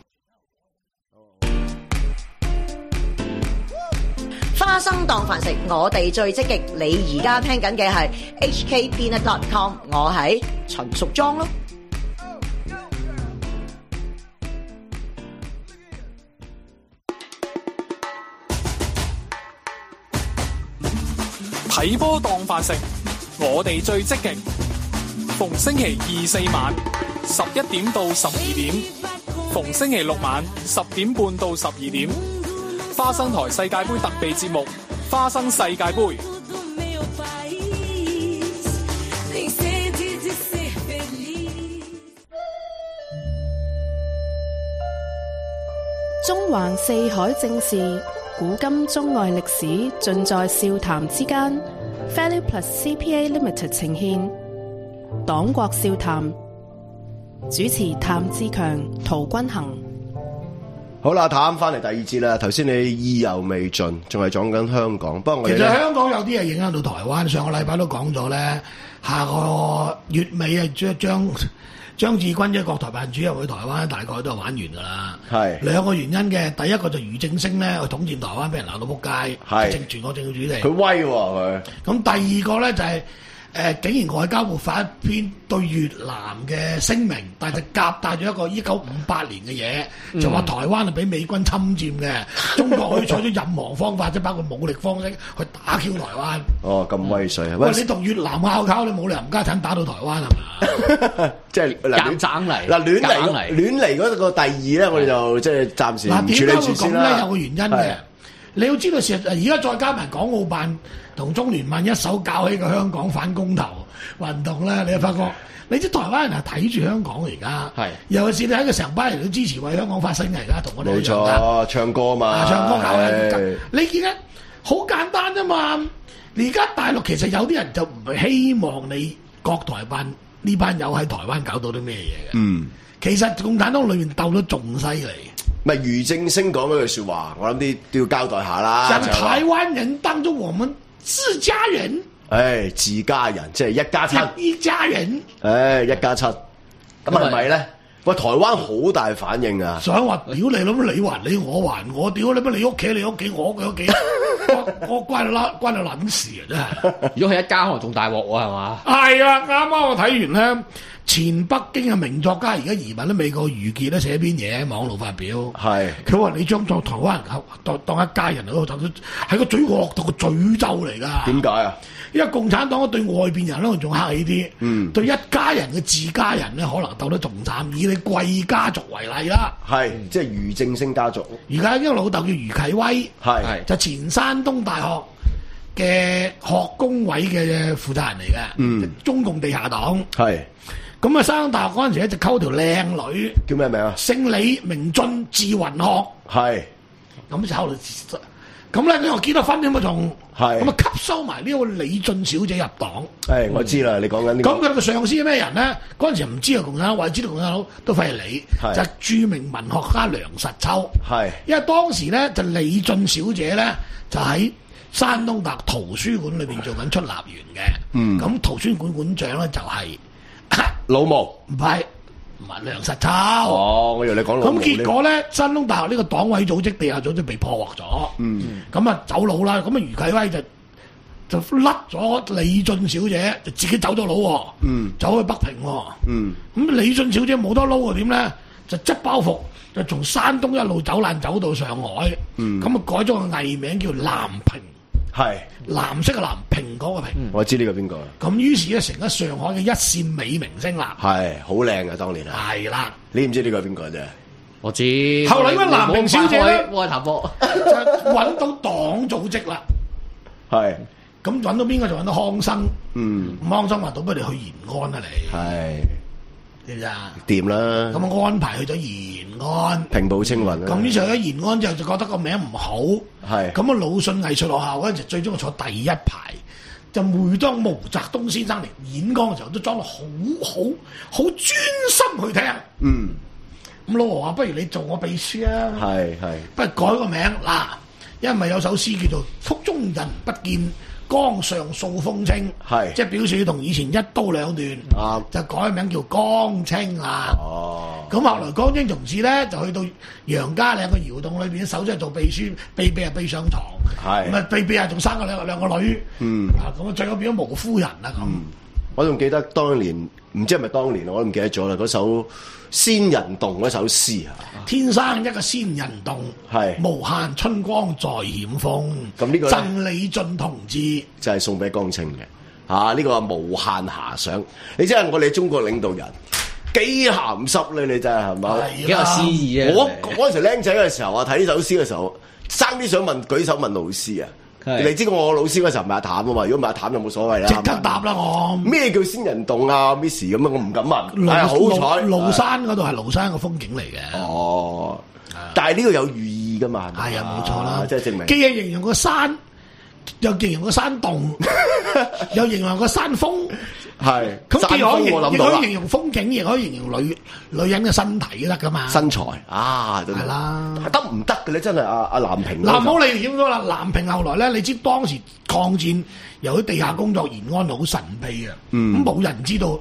花生當飯食，我哋最積極。你而家聽緊嘅係 H K peanut dot com， 我係陳淑莊咯。 睇波當飯食，我哋最積極。逢星期二四晚十一點到十二點，逢星期六晚十點半到十二點。花生台世界盃特備節目《花生世界盃》。 中環四海正事，古今中外歷史，盡在笑談之間。Value Plus C P A Limited 呈獻黨國笑談，主持譚志強、陶君行。 好啦，譚翻嚟第二節啦。頭先你意猶未盡，仲係講緊香港。不過我哋其實香港有啲係影響到台灣。上個禮拜都講咗咧，下個月尾啊，將將張志軍即係國台辦主任去台灣，大概都係玩完㗎啦。 係兩個原因嘅，第一個就俞正聲咧去統戰台灣，俾人鬧到撲街， 係政全國政府主席。 佢威喎佢。 咁第二個咧就係、是。誒、呃，竟然外交部發一篇對越南嘅聲明，但係就夾帶咗一個一九五八年嘅嘢，嗯、就話台灣係俾美軍侵佔嘅，中國可以採取任何方法，即係包括武力方式去打 Q 台灣。 哦，咁威水啊！ 喂，你同越南拗交，你冇理由唔家產打到台灣係嘛？ 即係夾硬嚟， 嗱亂嚟，亂嚟嗰個第二咧，我哋就即係暫時唔處理住先啦。嗱，點解會咁咧？有個原因嘅。你要知道，事實而家再加埋港澳辦同中聯辦一手搞起個香港反公投運動咧，你就發覺，你知台灣人係睇住香港而家，係尤其是你喺個成班人都支持為香港發聲嘅而家，同我哋一樣㗎。冇錯，唱歌嘛，啊、唱歌搞嘅。你見咧好簡單啫嘛。而家大陸其實有啲人就唔係希望你國台辦呢班友喺台灣搞到啲咩嘢嘅。嗯，其實共產黨裏面鬥得仲犀利。 咪俞正聲講嗰句説話，我諗啲都要交代下啦。 像台灣人當咗我們自家人， 誒、哎、自家人即係一家親， 一家人， 誒、哎、一家親，咁係咪咧？喂，台灣好大反應啊！ 想話屌你諗，你還你我還我，屌你乜你屋企你屋企我嘅屋企，我我關啦關你撚事啊！真係， 如果係一家可能仲大鑊喎，係嘛？ 係啊，啱啱我睇完咧。前北京嘅名作家而家移民喺美國，余傑咧寫篇嘢喺網路發表，係佢話你將作台灣人當當一家人喺度，就係個嘴惡到個詛咒嚟㗎。點解啊？因為共產黨對外邊人咧仲客氣啲，嗯，對一家人嘅自家人咧可能鬥得仲慘。以你貴家族為例啦，係即係俞正聲家族。 而家因為老豆叫俞啟威，係就前山東大學嘅學工委嘅負責人嚟嘅，嗯，中共地下黨係。咁啊，上大學嗰陣時咧就溝條靚女， 叫咩名啊？ 姓李，名俊，字雲學，係咁就後來，咁咧你又結咗婚添嘛？仲係咁啊，吸收埋呢個李俊小姐入黨。誒，我知啦，你講緊呢個。咁佢個上司係咩人咧？嗰陣時唔知啊，共產黨，或者知道共產黨都費事理，就係著名文學家梁實秋。係，因為當時咧就李俊小姐咧就喺山東大學圖書館裏邊做緊出納員嘅。嗯，咁圖書館館長咧就係。 老毛唔係唔係梁實秋哦，我以為你講老毛。 咁結果咧，山東大學呢個黨委組織、地下組織被破獲咗。嗯，咁啊走佬啦。咁啊，俞啟威就就甩咗李俊小姐，就自己走咗佬。嗯，走去北平。嗯，咁李俊小姐冇得撈啊？點咧？就執包袱，就從山東一路走爛走到上海。嗯，咁啊改咗個藝名叫藍萍。係藍色嘅藍，蘋果嘅蘋，嗯，我知呢個邊個啦。咁於是咧，成咗上海嘅一線美明星啦。係好靚嘅當年啊。係啦，你唔知呢個邊個啫？我知。後來因為藍萍小姐咧，我係頭波，就揾到黨組織啦。係。咁揾到邊個就揾到康生。嗯。康生話：倒不如去延安啊你。係。知唔知啊？掂啦。咁安排去咗延安，平步青雲啦。咁於是喺延安之後就覺得個名唔好，係咁啊！魯迅藝術學校嗰陣時最終坐第一排，就每當毛澤東先生嚟演講嘅時候，都裝到好好好專心去聽。嗯。咁老何話：不如你做我秘書啊！係係。不如改個名嗱，因為咪有首詩叫做《腹中人不見江上掃風清》，係即係表示同以前一刀兩斷，啊、就改名叫江青啦。哦，咁後來江青從此咧就去到楊家嶺個窑洞裏邊，手真係做秘書，秘秘啊秘上床，係咁啊秘秘啊仲生個兩兩個女，嗯，啊咁啊最後變咗毛夫人啦咁。嗯、我仲記得當年，唔知係咪當年我都唔記得咗啦，嗰首仙人洞嗰首詩啊，天生一個仙人洞，係無限春光在險峰。咁呢個贈李俊同志就係送俾江青嘅，嚇、啊、呢、呢個無限遐想。你真係我哋中國領導人幾鹹濕咧？你真係係嘛？幾有詩意啊！我嗰陣時僆仔嘅時候啊，睇呢首詩嘅時候，爭啲想問舉手問老師啊。你知我老師嗰時候唔係阿譚啊嘛，如果唔係阿譚就冇所謂啦。即刻答啦我。咩叫仙人洞啊 Miss 咁啊？我唔敢問。係好彩。廬山嗰度係廬山個風景嚟嘅。哦。但係呢個有寓意噶嘛？係啊，冇錯啦。即係證明。既係形容個山，又形容個山洞，又形容個山峰。係。咁既可以亦可以形容風景，亦可以形容女女人嘅身體得噶嘛？身材啊，係啦。得唔得嘅咧？真係阿阿藍萍。嗱，唔好理險咗啦。藍萍後來咧，你知當時抗戰由於地下工作，延安好神秘嘅，咁冇人知道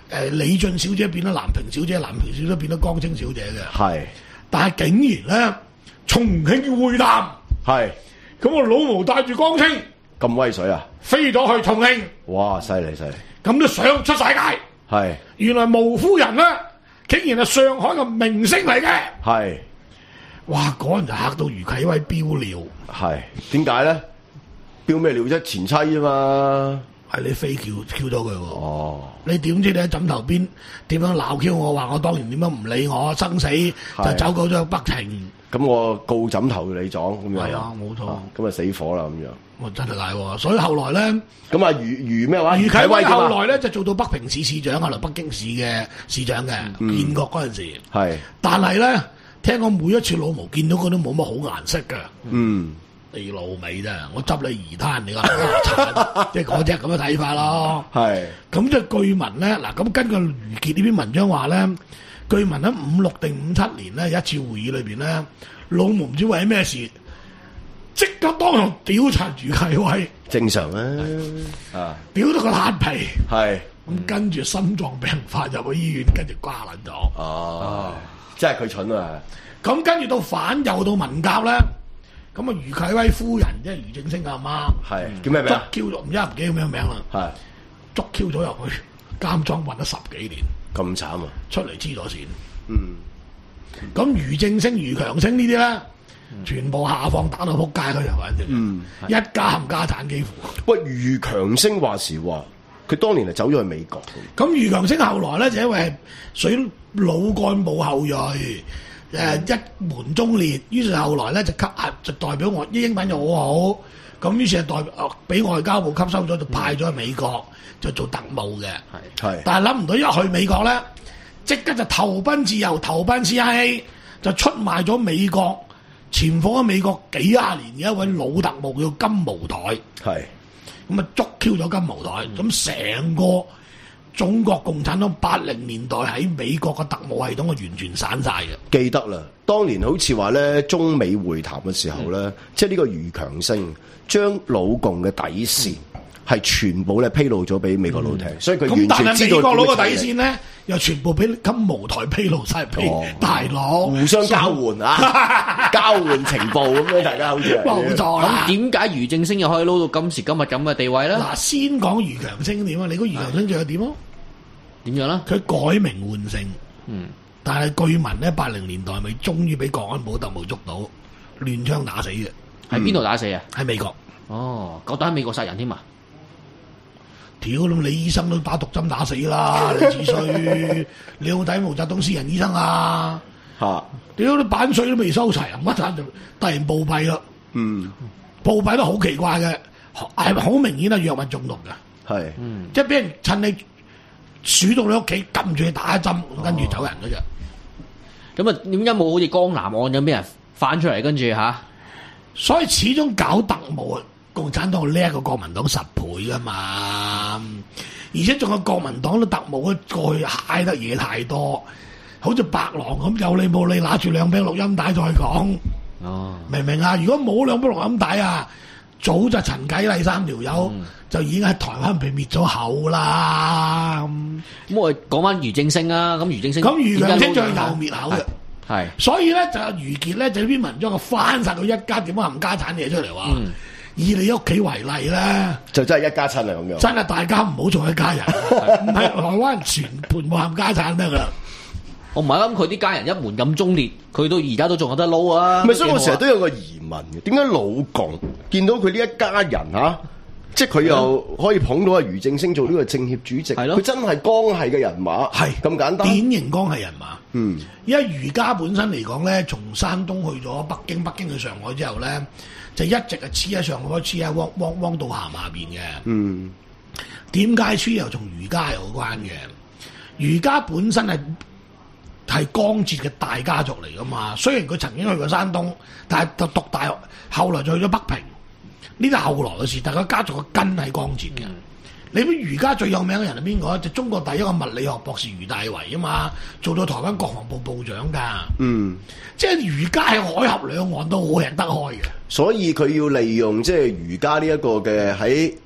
誒李俊小姐變咗南平小姐，南平小姐變咗江青小姐嘅。 係， 但係竟然咧，重慶會談係， 咁我老毛帶住江青咁威水啊， 飛咗去重慶。 哇！犀利犀利， 咁都想出世界。 係，原來毛夫人咧，竟然係上海嘅明星嚟嘅。 係， 哇！嗰人就嚇到余啟威飆尿。 係，點解咧？飆咩尿啫？前妻啊嘛。 係你飛叫叫咗佢喎。 哦。 你點知你喺枕頭邊點樣鬧 Q 我話我當年點樣唔理我生死就走過咗去北庭。 咁我告枕頭你撞咁樣。 係啊，冇錯。 咁啊死火啦咁樣。 我真係大喎，所以後來咧， 咁啊余余咩話？ 余啟威後來咧就做到北平市市長，後來北京市嘅市長嘅，建國嗰陣時。係。但係咧，聽講每一次老毛見到佢都冇乜好顏色嘅。嗯。你老味啫，我執你魚攤，你話即係嗰隻咁嘅睇法咯。係。咁即係據聞咧，嗱咁根據余傑呢篇文章話咧，據聞喺五六定五七年咧有一次會議裏邊咧，老毛唔知為咩事，即刻當堂屌柒余啟威。正常啊，啊，屌到個爛皮。係。咁跟住心臟病發入去醫院，跟住瓜撚咗。哦， 即係佢蠢啊！ 咁跟住到反右到文革咧。咁啊，余啟威夫人即係余正聲阿媽，係叫咩名？捉 Q 咗，唔知唔記得叫咩名啦。係捉 Q 咗入去監倉混咗十幾年，咁慘啊！出嚟黐咗線。嗯。咁余正聲、余強聲呢啲咧，全部下放打到撲街嗰啲反正。嗯。一家冚家產幾乎。喂，余強聲話時話，佢當年係走咗去美國。咁余強聲後來咧就因為係屬老幹部後裔。誒、呃、一門忠烈，於是後來咧就吸就代表我啲英文又好好，咁於是係代俾外交部吸收咗，就派咗去美國就做特務嘅。係，但係諗唔到一去美國咧，即刻就投奔自由，投奔 C I A， 就出賣咗美國，潛伏喺美國幾廿年嘅一位老特務叫金毛台。係，咁啊捉 Q 咗金毛台，咁成個中國共產黨八零年代喺美國嘅特務系統係完全散晒嘅。記得啦，當年好似話咧中美會談嘅時候咧，嗯、即係呢個余強聲將老共嘅底線係全部咧披露咗俾美國佬聽，嗯、所以佢完全知道。咁但係美國佬嘅底線咧，又全部俾金毛台披露晒俾大佬，互相交換啊，交換情報咁樣，大家好似冇錯啦。咁點解余正聲又可以撈到今時今日咁嘅地位咧？嗱，先講余強聲點啊？你估余強聲仲有點啊？點樣啦？佢改名換姓，嗯，但係據聞咧，八零年代咪終於俾國安部特務捉到，亂槍打死嘅。喺邊度打死啊？喺美國。哦，夠膽喺美國殺人添啊！屌，咁你醫生都打毒針打死啦！你只衰，你有冇睇毛澤東私人醫生啊？吓！屌，你版稅都未收齊，乜柒就突然暴斃啦！嗯，暴斃都好奇怪嘅，係好明顯係藥物中毒嘅。係，嗯，即係俾人趁你鼠到你屋企，撳住你打一針，跟住走人嗰隻。咁啊，點解冇好似江南案咁俾人翻出嚟，跟住吓？所以始終搞特務啊！共產黨叻過國民黨十倍噶嘛，而且仲有國民黨啲特務過去揩得嘢太多，好似白狼咁有理冇理，拿住兩柄錄音帶再講。哦，明唔明啊？如果冇兩柄錄音帶啊，早就陳啟禮三條友、嗯、就已經喺台灣被滅咗口啦。咁、嗯、我哋講翻余正聲啊，咁余正聲咁余強聲就係又滅口嘅。係，所以咧就余傑咧就呢篇文章就翻晒佢一家點樣冚家產嘢出嚟話。嗯，以你屋企為例咧，就真係一家親啊咁樣。真係大家唔好做一家人，唔係台灣人全盤冇冚家產得噶啦。我唔係諗佢啲家人一門咁忠烈，佢到而家都仲有得撈啊！咪所以我成日都有個疑問嘅，點解老共見到佢呢一家人嚇、啊，即係佢又可以捧到阿余正聲做呢個政協主席？係咯，佢真係江系嘅人馬，係咁簡單，典型江系人馬。嗯，因為余家本身嚟講咧，從山東去咗北京，北京去上海之後咧。就一直係黐喺上海，黐喺汪汪汪道涵下邊嘅。嗯，點解黐又同余家有關嘅？余家本身係係江浙嘅大家族嚟噶嘛。雖然佢曾經去過山東，但係就讀大學，後來就去咗北平。呢啲係後來嘅事，但係佢家族嘅根喺江浙嘅。嗯，你知余家最有名嘅人係邊個？就中國第一個物理學博士余大為啊嘛，做到台灣國防部部長噶。嗯，即係余家喺海峽兩岸都好吃得開嘅。所以佢要利用即係余家呢一個嘅喺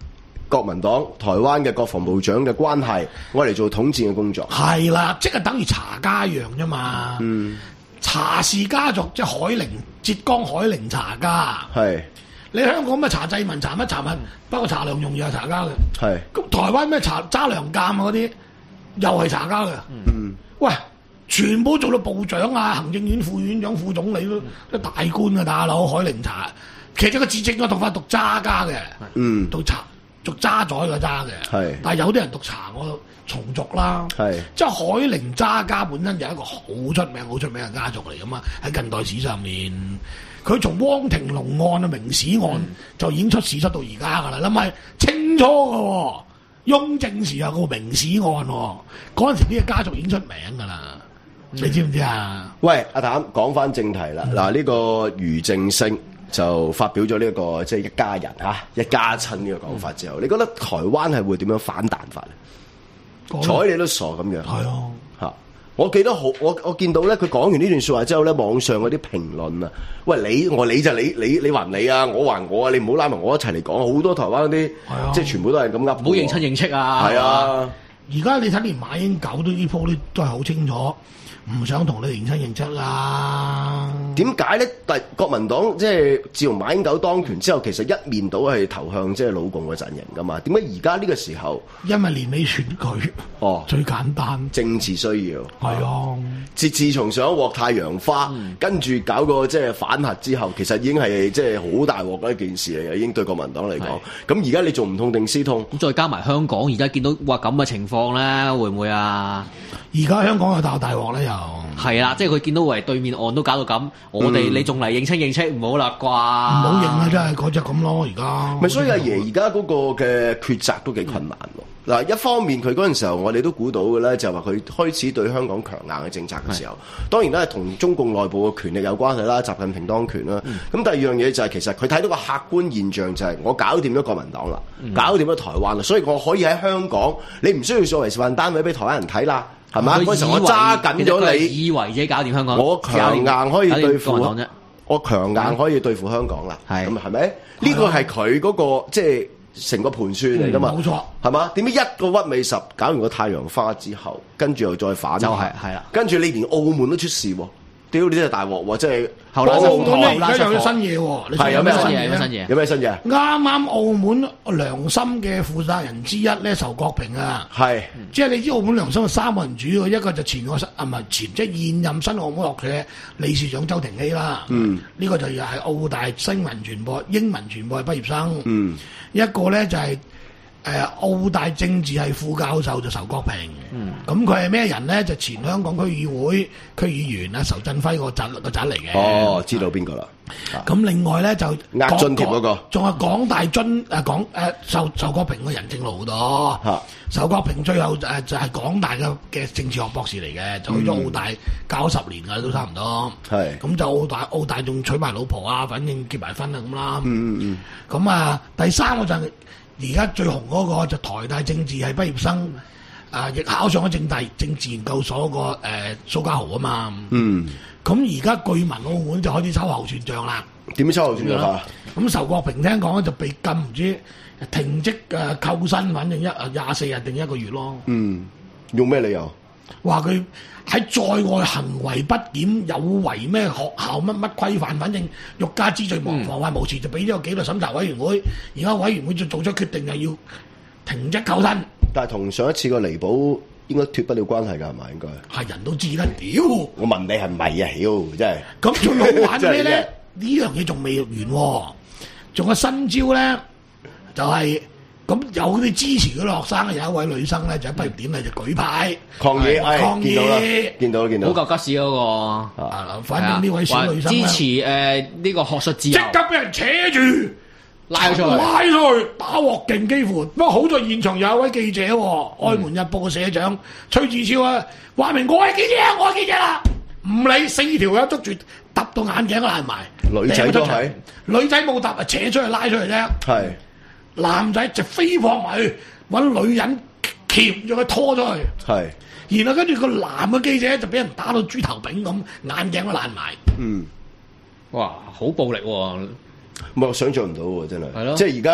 國民黨台灣嘅國防部長嘅關係，我嚟做統戰嘅工作。 係啦，即係等於查家一樣啫嘛。嗯，查氏家族即係海寧，浙江海寧查家。係。你香港咩查濟民、查乜查乜，不過查良鏞又係查家嘅。係。咁台灣咩查揸良鑑嗰啲，又係查家嘅。嗯。喂，全部做到部長啊、行政院副院長、副總理都都大官啊，大佬海寧查。其實個字正個讀法讀揸家嘅。嗯。讀查。讀渣咗個渣嘅，係，但係有啲人讀查我重讀啦，係，即係海寧渣家本身就係一個好出名、好出名嘅家族嚟噶嘛，喺近代史上面，佢從汪廷龍案啊、明史案就已經出事出到而家噶啦，諗下清初嘅，雍正時有個明史案，嗰陣時呢個家族已經出名噶啦，嗯、你知唔知啊？ 喂，阿譚講翻正題啦，嗱呢、嗯這個俞正聲。就發表咗呢、這個即係、就是、一家人嚇一家親呢個講法之後，嗯、你覺得台灣係會點樣反彈法咧？睬你都傻咁樣。係啊，嚇！我記得好，我我見到咧，佢講完呢段説話之後咧，網上嗰啲評論啊，喂你我你就你你你還你啊，我還我啊，你唔好拉埋我一齊嚟講，好多台灣嗰啲、啊、即係全部都係咁噏，唔好認親認戚啊！ 係啊！ 而家你睇連馬英九都呢鋪都係好清楚。唔想同你認親認戚啦。 點解咧？但國民黨即係自從馬英九當權之後，其實一面倒係投向即係老共嘅陣營噶嘛？點解而家呢個時候？ 因為年尾選舉哦，最簡單政治需要係啊。 自自從上一鑊太陽花，嗯、跟住搞個即係反核之後，其實已經係即係好大鑊嘅一件事嚟嘅，已經對國民黨嚟講。咁而家你仲唔痛定思痛？ 咁再加埋香港，而家見到哇咁嘅情況咧，會唔會啊？ 而家香港又大大鑊咧又。 係啦，即係佢見到為對面岸都搞到咁，我哋、嗯、你仲嚟認親認戚唔好啦啩？唔好認啊！真係嗰隻咁咯，而家。 咪所以阿爺而家嗰個嘅抉擇都幾困難喎。嗱、嗯，一方面佢嗰陣時候我哋都估到嘅咧，就係話佢開始對香港強硬嘅政策嘅時候，當然咧係同中共內部嘅權力有關係啦，習近平當權啦。咁、嗯、第二樣嘢就係、是、其實佢睇到個客觀現象就係我搞掂咗國民黨啦，嗯、搞掂咗台灣啦，所以我可以喺香港，你唔需要作為示範單位俾台灣人睇啦。係嘛？嗰時我揸緊咗你， 以為自己搞掂香港， 我強硬可以對付，我強硬可以對付香港啦。係咁係咪？呢個係佢嗰個即係成個盤算嚟噶嘛？冇錯，係嘛？點解一個屈尾十搞完個太陽花之後，跟住又再反？就係係啦，跟住你連澳門都出事喎。屌你真係大鑊喎！即係澳門咧，而家又有新嘢喎。 係有咩新嘢？ 有咩新嘢？ 有咩新嘢？ 啱啱澳門良心嘅負責人之一咧，仇國平啊，係即係你知澳門良心有三個人主嘅，一個就前個啊唔係前即係現任新澳門學社理事長周庭禧啦。嗯，呢個就又係澳大新聞傳播英文傳播嘅畢業生。嗯，一個咧就係、是。誒、呃、澳大政治系副教授就仇國平，咁佢係咩人咧？就前香港區議會區議員啊，仇振輝個侄個侄嚟嘅。哦， 知道邊個啦？ 咁、啊、另外咧就呃津貼嗰個， 仲係港大津誒港誒仇仇國平個人正路好多。啊、仇國平最後誒就係、是、港大嘅嘅政治學博士嚟嘅，就去咗澳大教十年㗎，都差唔多。係咁、嗯、就澳大澳大仲娶埋老婆啊，反正結埋婚啊咁啦。嗯嗯嗯。咁啊，第三個就係。而家最紅嗰個就台大政治系畢業生，啊，亦考上咗政大政治研究所個誒、呃、蘇家豪啊嘛。嗯。咁而家據聞澳門就開始秋後算賬啦。 點秋後算賬啊？咁仇國平聽講咧就被禁唔知停職誒扣薪，反正一廿四日定一個月咯。嗯。 用咩理由？ 話佢喺在外行為不檢，有違咩學校乜乜規範，反正欲加之罪，無妨礙無前，就俾咗個紀律審查委員會。而家委員會就做咗決定，係要停職扣薪。 但係同上一次個離補應該脫不了關係㗎，係咪應該？ 係人都知啦，屌！ 我問你係咪啊？屌，真係。 咁最好玩咩咧？呢樣嘢仲未完喎，仲有新招咧，就係、是。咁有啲支持嗰啲學生，有一位女生咧就喺畢業典禮就舉牌抗議， 抗議， 見到啦，見到， 好夠吉士嗰個啊！反正呢位小女生支持誒呢個學術自由， 即刻俾人扯住拉出去，拉出去打鑊勁幾乎。不過好在現場有一位記者，《愛門日報》嘅社長崔志超啊，話明我係記者，我係記者啦，唔理四條友捉住揼到眼鏡都爛埋， 女仔都係， 女仔冇揼啊，扯出去拉出去啫，係。男仔就飛撲埋去揾女人鉗住佢拖咗去，係，然後跟住個男嘅記者就俾人打到豬頭炳咁，眼鏡都爛埋。 嗯，哇，好暴力喎！ 唔係我想象唔到喎，真係。 係咯， 即係而家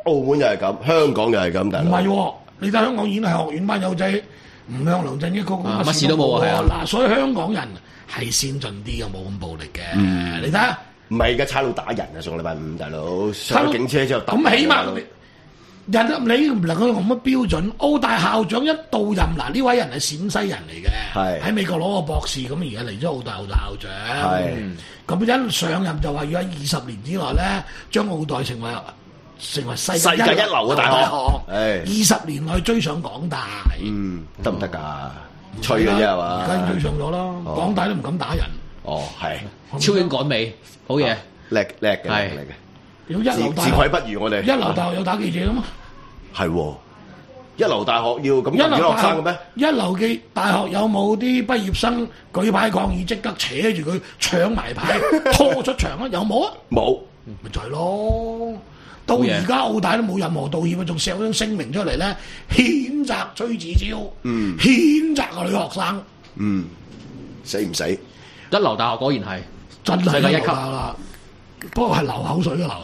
澳門又係咁，香港又係咁，大佬。 唔係喎，你睇香港演藝學院班友仔唔向梁振英嗰個乜事都冇啊， 嗱，所以香港人係先進啲嘅，冇咁暴力嘅。嗯、你睇下， 唔係而家差佬打人啊！上個禮拜五，大佬上警車之後咁起碼人你唔能夠用乜標準？澳大校長一到任，嗱呢位人係陝西人嚟嘅，喺美國攞個博士，咁而家嚟咗澳大澳大校長。咁一上任就話要喺二十年之內咧，將澳大成為成為世界世界一流嘅大學。 二十年內追上港大， 嗯，得唔得㗎？吹嘅啫係嘛？ 而家追上咗啦，哦、港大都唔敢打人。 哦，係超英趕美，好嘢， 叻叻嘅，叻嘅。 有一流大學自愧不如我哋。 一流大學有打記者㗎嘛？ 係喎，一流大學要咁咁學生嘅咩？ 一流嘅大學有冇啲畢業生舉牌抗議，即刻扯住佢搶埋牌拖出場啊？有冇啊？ 冇， 咪就係咯。到而家澳大都冇任何道歉啊，仲寫咗張聲明出嚟咧，譴責崔子超，嗯，譴責個女學生， 嗯，死唔死？ 一流大學果然係真係一級啦。不過係流口水嘅流。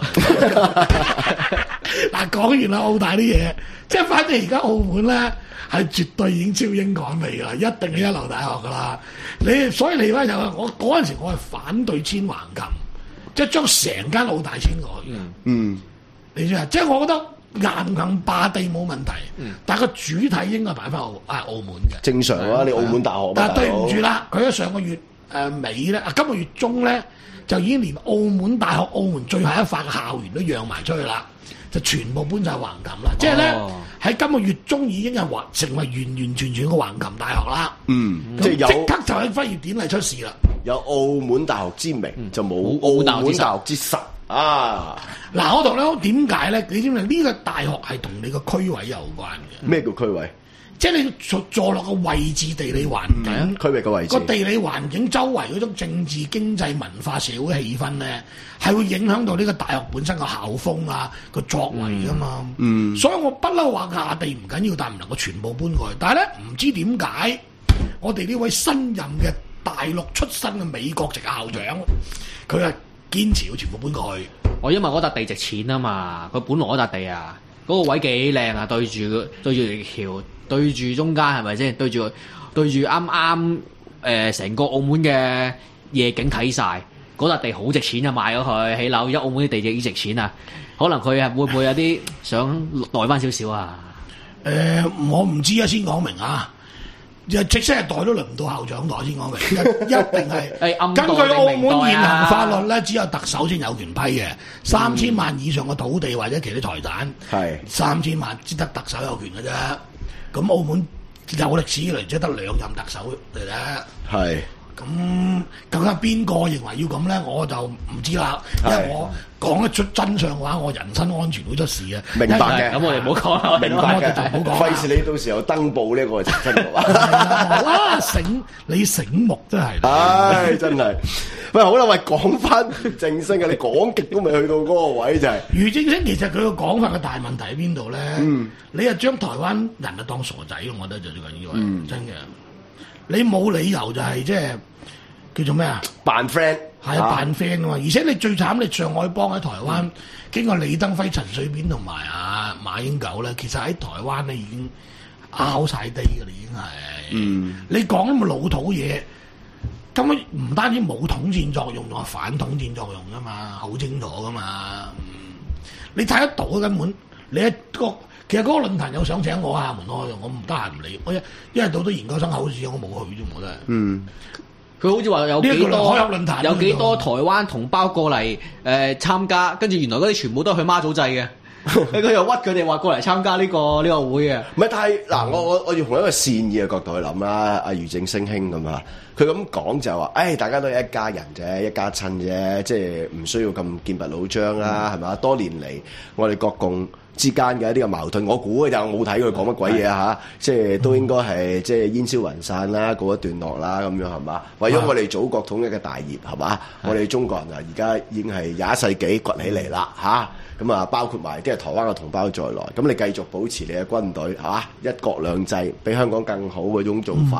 嗱，講完啦，澳大啲嘢，即係反正而家澳門咧係絕對已經超英趕美啦，一定係一流大學噶啦。你所以你咧就我嗰陣時我係反對遷橫琴，即係將成間澳大遷過去。嗯，嗯你知啊？即係我覺得硬硬霸地冇問題，嗯、但係個主體應該擺翻澳啊澳門嘅。 正常啊，你澳門大學。 但係對唔住啦，佢喺上個月誒尾咧，啊今個月中咧。就已經連澳門大學澳門最後一塊嘅校園都讓埋出去啦，就全部搬晒橫琴啦。即係咧喺今個月中已經係橫成為完完全全嘅橫琴大學啦。嗯，即係有即刻就喺畢業典禮出事啦。 有澳門大學之名，嗯、就冇澳門大學之實啊！ 嗱，我同你講點解咧？你知唔知呢個大學係同你個區位有關嘅？ 咩叫區位？ 即係你坐坐落個位置、地理環境、 區域嘅位置， 個地理環境周圍嗰種政治、經濟、文化、社會氣氛咧，係會影響到呢個大學本身個校風啊、個作為噶嘛。嗯，所以我不嬲話亞地唔緊要，但唔能夠全部搬過去。但係咧，唔知點解我哋呢位新任嘅大陸出身嘅美國籍校長，佢係堅持要全部搬過去。 我因為嗰笪地值錢啊嘛，佢本來嗰笪地啊，嗰、嗰個位幾靚啊，對住對住條橋。對住中間係咪先？對住對住啱啱誒成個澳門嘅夜景睇晒，嗰笪地好值錢啊！賣咗佢起樓，而家澳門啲地就已經值錢啊！可能佢係會唔會有啲想代翻少少啊？ 誒、呃，我唔知啊，先講明啊！直升係代都輪唔到校長代先講明，一定係根據澳門現行法律咧，只有特首先有權批嘅，三千萬以上嘅土地或者其他財產，係三千萬只得特首有權嘅啫。咁澳門有歷史嚟，只得兩任特首嚟咧。係。咁究竟係邊個認為要咁咧？我就唔知啦。因為我講得出真相嘅話，我人身安全會出事嘅。 明白嘅。咁我哋唔好講啦。 明白嘅。 就唔好講。 費事你到時候登報呢個真係。 哇！醒你醒目真係。 唉，真係。喂，好啦，喂，講翻正聲嘅，你講極都未去到嗰個位就係、是。 余正聲其實佢個講法嘅大問題喺邊度咧？嗯。你係將台灣人啊當傻仔，我覺得就最緊要係、嗯、真嘅。你冇理由就係即係叫做咩啊？ 扮 friend 係啊，扮 friend 啊嘛！而且你最慘，你上海幫喺台灣、嗯、經過李登輝、陳水扁同埋啊馬英九咧，其實喺台灣咧已經拗晒地㗎啦，已經係。嗯。你講咁老土嘢，根本唔單止冇統戰作用，仲係反統戰作用㗎嘛，好清楚㗎嘛。嗯、你睇得到根本，你一個。其實嗰個論壇有想請我啊，門開，我唔得閒唔理，我一因為到咗研究生考試，我冇去啫，我都係。嗯， 佢好似話有幾多有幾多台灣同胞過嚟誒、呃、參加，跟住原來嗰啲全部都係去媽祖祭嘅，佢又屈佢哋話過嚟參加呢、這個呢、這個會嘅。 唔係，但係嗱，我我我要從一個善意嘅角度去諗啦，阿余正聲兄咁啊，佢咁講就係話，誒、哎，大家都係一家人啫，一家親啫，即係唔需要咁劍拔弩張啦，係咪、嗯？多年嚟，我哋國共之間嘅一啲嘅矛盾，我估嘅就冇睇佢講乜鬼嘢啊嚇，即係都應該係即係煙消雲散啦，告一段落啦，咁樣係嘛？為咗我哋祖國統一嘅大業係嘛？我哋中國人啊，而家已經係廿一世紀崛起嚟啦嚇，咁啊包括埋即係台灣嘅同胞在內，咁你繼續保持你嘅軍隊係嘛？一國兩制比香港更好嗰種做法，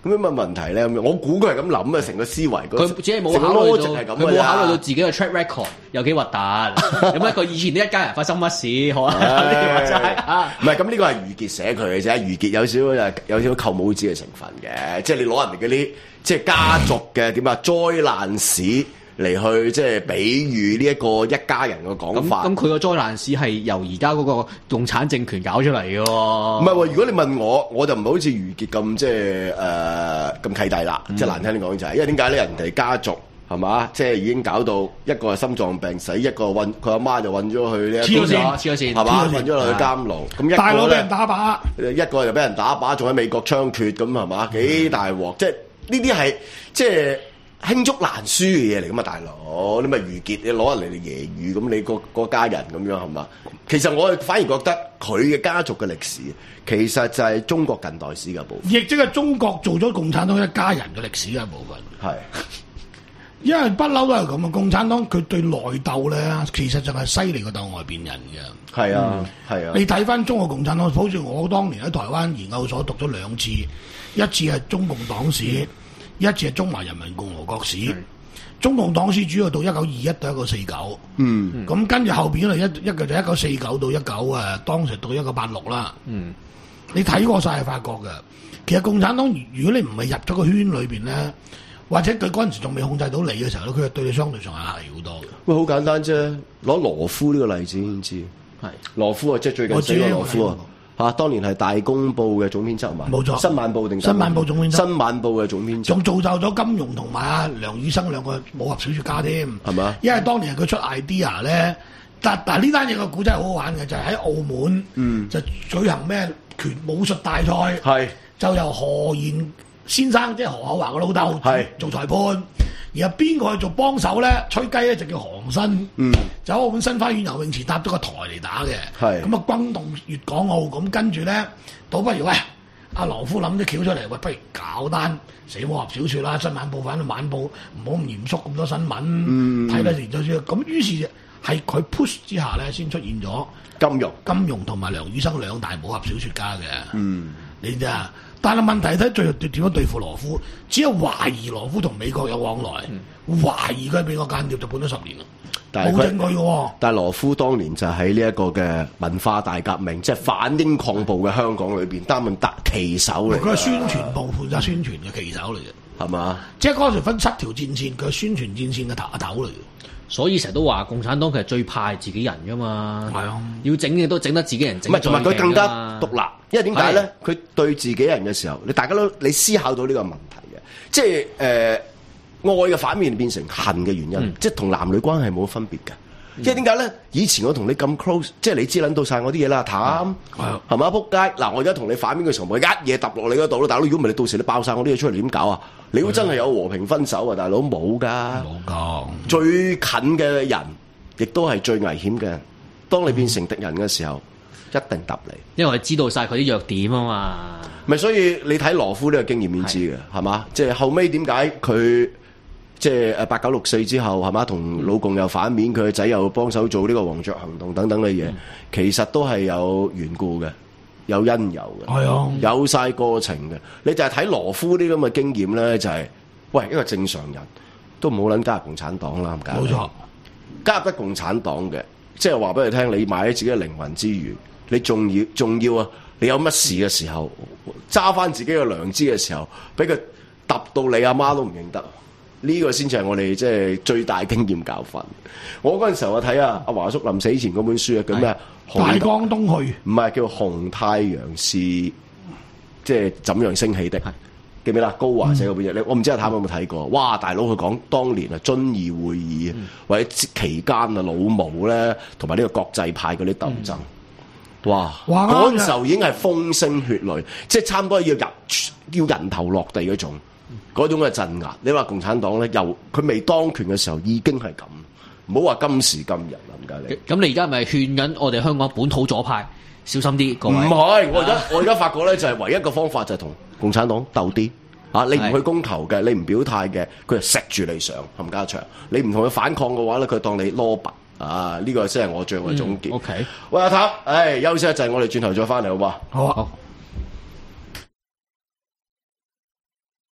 咁有乜問題咧？我估佢係咁諗啊，成個思維， 佢只係冇考慮到，佢冇考慮到自己嘅 track record 有幾核突，有乜佢以前呢一家人發生乜事，好啊？ 唔係咁呢個係余傑寫佢嘅啫，余傑有少少有少少扣帽子嘅成分嘅，即係你攞人哋嗰啲即係家族嘅點啊災難史。嚟去即係比喻呢一個一家人嘅講法。 咁佢個災難史係由而家嗰個共產政權搞出嚟嘅喎。唔係喎，如果你問我，我就唔係好似余傑咁即係誒咁契弟啦。嗯、即係難聽啲講就係，因為點解咧？人哋家族係嘛，即係已經搞到一個係心臟病死，一個運佢阿媽就運咗去呢一個黐咗線， 係嘛，運咗落去監牢。咁一大佬俾人打靶， 一個就俾人打靶，仲喺美國槍決咁係嘛，幾大鑊？即係呢啲係即係。罄竹難書嘅嘢嚟噶嘛，大佬，你咪余傑，你攞人嚟嚟揶揄咁，你個個家人咁樣係嘛？其實我反而覺得佢嘅家族嘅歷史，其實就係中國近代史嘅部分， 亦即係中國做咗共產黨一家人嘅歷史嘅部分。係是，因為不嬲都係咁啊！共產黨佢對內鬥咧，其實就係犀利過鬥外邊人嘅。係啊，係、嗯、啊。你睇翻中國共產黨，好似我當年喺台灣研究所讀咗兩次，一次係中共黨史。嗯一次係中華人民共和國史，是中共黨史主要到一九二一到一九四九，嗯，咁跟住後邊咧一一個就一九四九到一九誒，當時到一九八六啦，嗯，你睇過晒係發覺嘅。其實共產黨如果你唔係入咗個圈裏邊咧，或者佢嗰陣時仲未控制到你嘅時候咧，佢係對你相對上係客氣好多嘅。 喂，好簡單啫，攞羅夫呢個例子先知，係羅夫啊，即係最近死嘅羅夫啊。嚇、啊！當年係大公報嘅總編輯嘛，冇錯，新晚報定新晚報總編輯， 新晚報嘅總編輯， 仲造就咗金庸同埋阿梁羽生兩個武俠小説家添，係嘛、嗯？因為當年佢出 idea 咧，但但呢單嘢個古仔好好玩嘅，就係、是、喺澳門，嗯，就舉行咩拳武術大賽，係是就由何賢先生即係何厚鏵嘅老豆係做裁判。然後邊個去做幫手咧？吹雞咧就叫韓新，嗯、就喺澳門新花園游泳池搭咗個台嚟打嘅。咁啊轟動粵港澳，咁跟住咧，倒不如喂阿羅夫諗啲橋出嚟，喂不如搞單死武俠小説啦，新晚報反到晚報，唔好咁嚴肅咁多新聞，睇得連咗書。咁於是係佢 push 之下咧，先出現咗金庸、 金庸同埋梁羽生兩大武俠小説家嘅。嗯，你知啊？但係問題睇最後點樣對付羅夫，只有懷疑羅夫同美國有往來，嗯、懷疑佢係美國間諜就判咗十年啦，冇證據嘅。 但係羅夫當年就喺呢一個嘅文化大革命，即係反英抗暴嘅香港裏邊擔任特旗手嚟。 佢係宣傳部負責宣傳嘅旗手嚟嘅， 係嘛？ 即係嗰時分七條戰線，佢係宣傳戰線嘅頭頭嚟嘅。 所以成日都話共產黨其實最怕自己人噶嘛，係啊，要整嘅都整得自己人整。 唔係，同埋佢更加獨立，因為點解咧？佢對自己人嘅時候，你大家都你思考到呢個問題嘅，即係誒、呃、愛嘅反面變成恨嘅原因，嗯、即係同男女關係冇分別嘅。嗯、即係點解咧？以前我同你咁 close，即係你知撚到晒我啲嘢啦，譚係嘛？撲街嗱！我而家同你反面嘅時候，我一嘢揼落你嗰度咯，大佬。如果唔係你到時你爆晒我啲嘢出嚟，點搞啊？你會真係有和平分手啊，大佬冇噶，冇噶。最近嘅人，亦都係最危險嘅。當你變成敵人嘅時候，嗯、一定揼你， 因為知道晒佢啲弱點啊嘛。 咪所以你睇羅夫呢個經驗先知嘅，係嘛是？即係後尾點解佢即係誒八九六四之後係嘛？同老共又反面，佢個仔又幫手做呢個黃雀行動等等嘅嘢，嗯、其實都係有緣故嘅。有因由嘅，係啊，有晒過程嘅。你就係睇羅夫啲咁嘅經驗咧，就係、是、喂一個正常人都唔好撚加入共產黨啦，冇錯。加入得共產黨嘅，即係話俾你聽，你買咗自己嘅靈魂之餘，你仲要仲要啊！你有乜事嘅時候，揸翻自己嘅良知嘅時候，俾佢揼到你阿媽都唔認得。呢、這個先至係我哋即係最大經驗教訓。我嗰陣時候我睇啊，阿華叔臨死前嗰本書啊，叫咩？ 大江東去， 唔係叫紅太陽是即係怎樣升起的？記唔記得高華寫嗰本嘢？你、嗯、我唔知阿譚有冇睇過？哇！大佬佢講當年啊，遵義會議、嗯、或者期間啊，老毛咧同埋呢個國際派嗰啲鬥爭，嗯、哇！嗰陣時候已經係風聲血淚，即係差唔多要人要人頭落地嗰種嗰種嘅鎮壓。你話共產黨咧，由佢未當權嘅時候已經係咁。唔好話今時今日啦，唔該你。咁你而家係咪勸緊我哋香港本土左派小心啲？各位， 唔係，我而家我而家發覺咧，就係唯一嘅方法就係同共產黨鬥啲嚇。你唔去公投嘅，你唔表態嘅，佢就食住你上冚家祥。你唔同佢反抗嘅話咧，佢當你蘿蔔啊！呢個先係我最後嘅總結。 嗯、OK， 喂阿塔，誒休息一陣，我哋轉頭再翻嚟好嘛？ 好啊。好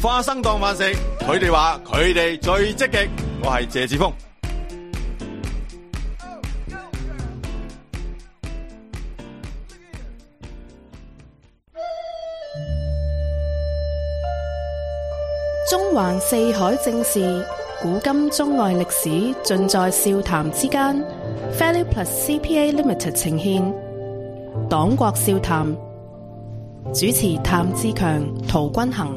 花生當飯食，佢哋話佢哋最積極。我係謝志峰。 中環四海正事，古今中外歷史，盡在笑談之間。Value Plus C P A Limited 呈獻黨國笑談，主持譚志強、陶君行。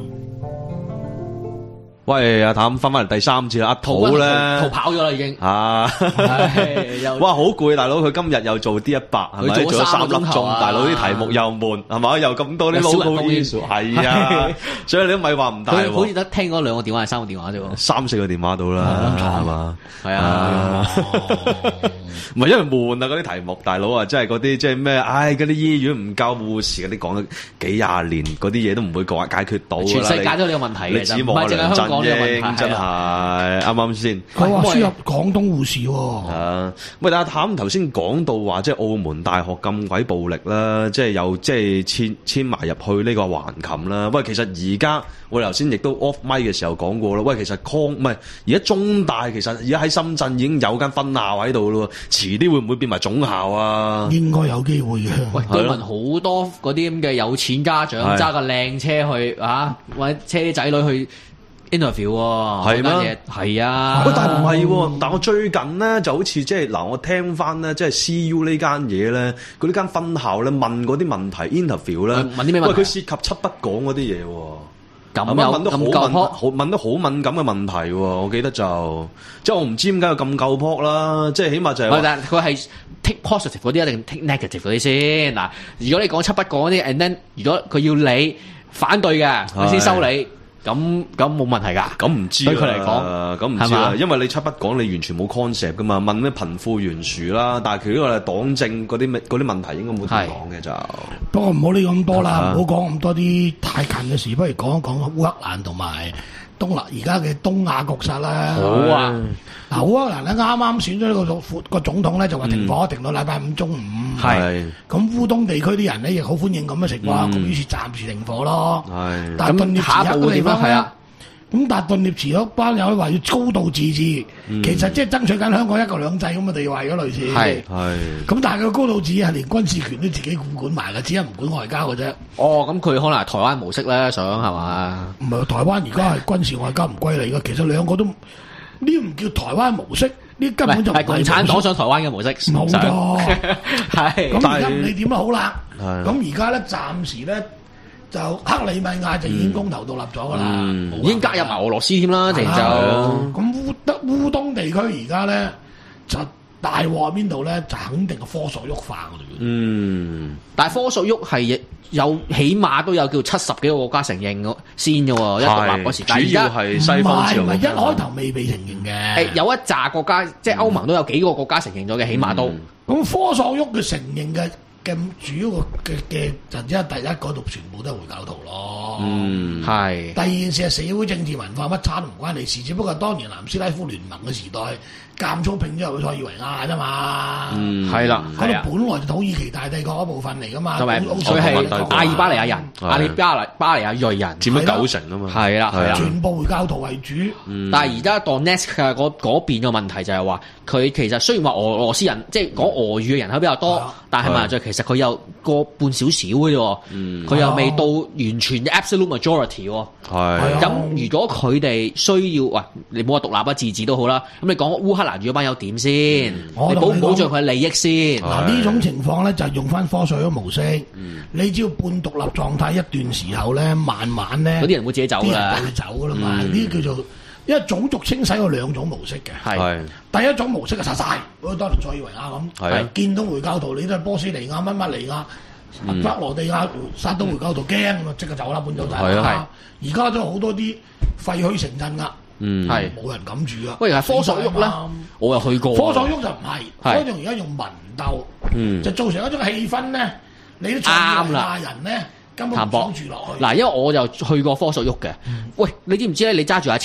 喂，阿譚翻翻嚟第三次啦，阿陶咧， 陶跑咗啦已經。 啊，哇，好攰，大佬佢今日又做 D 一百，係咪做咗三粒鐘？大佬啲題目又悶，係嘛？又咁多啲 local issue，係啊，所以你都咪話唔大喎。 好似得聽嗰兩個電話，係三個電話啫喎， 三四個電話到啦，係嘛？ 係啊， 唔係因為悶啊嗰啲題目，大佬啊，真係嗰啲即係咩？唉，嗰啲醫院唔夠護士，嗰啲講咗幾廿年，嗰啲嘢都唔會講解決到。全世界都有問題嘅， 你唔係淨係香港。真係啱啱先。 佢話輸入廣東護士喎。 啊，喂！但係譚頭先講到話，即係澳門大學咁鬼暴力啦，即係又即係遷遷埋入去呢個橫琴啦。喂，其實而家我哋頭先亦都 off mic 嘅時候講過啦。喂，其實康唔係而家中大其實而家喺深圳已經有間分校喺度咯。遲啲會唔會變埋總校啊？ 應該有機會嘅。 喂，據聞好多嗰啲咁嘅有錢家長揸個靚車去啊，或者車啲仔女去interview 喎， 係咩？ 係啊， 喂，但係唔係喎？但我最近咧就好似即係嗱，我聽翻咧，即係 C U 呢間嘢咧，佢呢間分校咧問嗰啲問題 interview 咧， 問啲咩問題？ 喂，佢涉及七不講嗰啲嘢喎。 咁問得好敏好問得好敏感嘅問題喎，我記得就即係我唔知點解有咁夠撲啦，即係起碼就係、是。 但係佢係 take positive 嗰啲一定 take negative 嗰啲先嗱。如果你講七不講嗰啲 ，and then 如果佢要你反對嘅，佢先收你。咁咁冇問題㗎， 咁唔知對佢嚟講， 咁唔知啦，因為你七不講，你完全冇 concept 噶嘛，問咩貧富懸殊啦，但係佢呢個係黨政嗰啲咩嗰啲問題應該冇得講嘅就。 不過唔好理咁多啦，唔好講咁多啲太近嘅事，不如講一講烏克蘭同埋東南而家嘅東亞局勢啦。 好啊， 嗱烏克蘭咧啱啱選咗呢個個總統咧，就話停火停到禮拜五中午。係，咁烏東地區啲人咧亦好歡迎咁嘅情況，咁於是暫時停火咯。係，但係頓涅茨克嘅地方咧，咁但係頓涅茨克班友話要高度自治，其實即係爭取緊香港一國兩制咁嘅地位嘅類似。係係，咁但係佢高度自治係連軍事權都自己管管埋嘅，只係唔管外交嘅啫。 哦，咁佢可能係台灣模式咧，想係嘛？ 唔係，台灣而家係軍事外交唔歸你嘅，其實兩個都呢唔叫台灣模式。呢根本就係共產黨上台灣嘅模式， 冇錯。係咁而家唔理點都好啦。咁而家咧暫時咧就克里米亞就已經公投獨立咗噶啦， 已經加入埋俄羅斯添啦，就咁烏德烏東地區而家咧就大禍喺邊度咧？就肯定係科索沃化嗰度。 嗯，但係科索沃係有起碼都有叫七十幾個國家承認嘅先嘅喎，一獨立嗰時。 主要係西方自由。 唔係唔係，一開頭未被承認嘅。 誒，有一紮國家，即係歐盟都有幾個國家承認咗嘅，起碼都。 咁科索沃嘅承認嘅嘅主要嘅嘅就只係第一嗰度全部都係回教徒咯。嗯，係。第二件事係社會政治文化乜差都唔關你事，只不過當年南斯拉夫聯盟嘅時代。監粗拼咗入去塞爾維亞啫嘛，嗯，係啦，嗰度本來就土耳其大帝國一部分嚟噶嘛， 同埋佢係阿爾巴尼亞人，阿爾巴尼巴尼亞裔人， 佔咗九成啊嘛， 係啦，係啦， 全部回教徒為主。 但係而家 Donetsk 嘅嗰嗰邊嘅問題就係話，佢其實雖然話俄羅斯人即係講俄語嘅人口比較多，但係問題就其實佢有個半少少嘅啫，佢又未到完全嘅 absolute majority 喎。係咁，如果佢哋需要，喂，你冇話獨立啊自治都好啦，咁你講烏克蘭住嗰班友點先？你保唔保障佢利益先？ 嗱，呢種情況咧就係用翻科索沃模式，你只要半獨立狀態一段時候咧，慢慢咧， 嗰啲人會自己走㗎，啲人會走㗎啦嘛。呢啲叫做因為種族清洗有兩種模式嘅，係第一種模式係殺晒，好似當年塞爾維亞咁，見到回教徒你都係波斯尼亞、乜乜尼亞、克羅地亞殺到回教徒驚，即刻走啦，搬走曬啦。而家都好多啲廢墟城鎮㗎。嗯，係冇人敢住啊！ 喂，係科索沃咧，我又去過。 科索沃就唔係，科索沃而家用民鬥，嗯，就造成一種氣氛咧。你啲塞爾維亞人咧根本唔想住落去。 嗱，因為我就去過科索沃嘅。喂，你知唔知咧？你揸住架車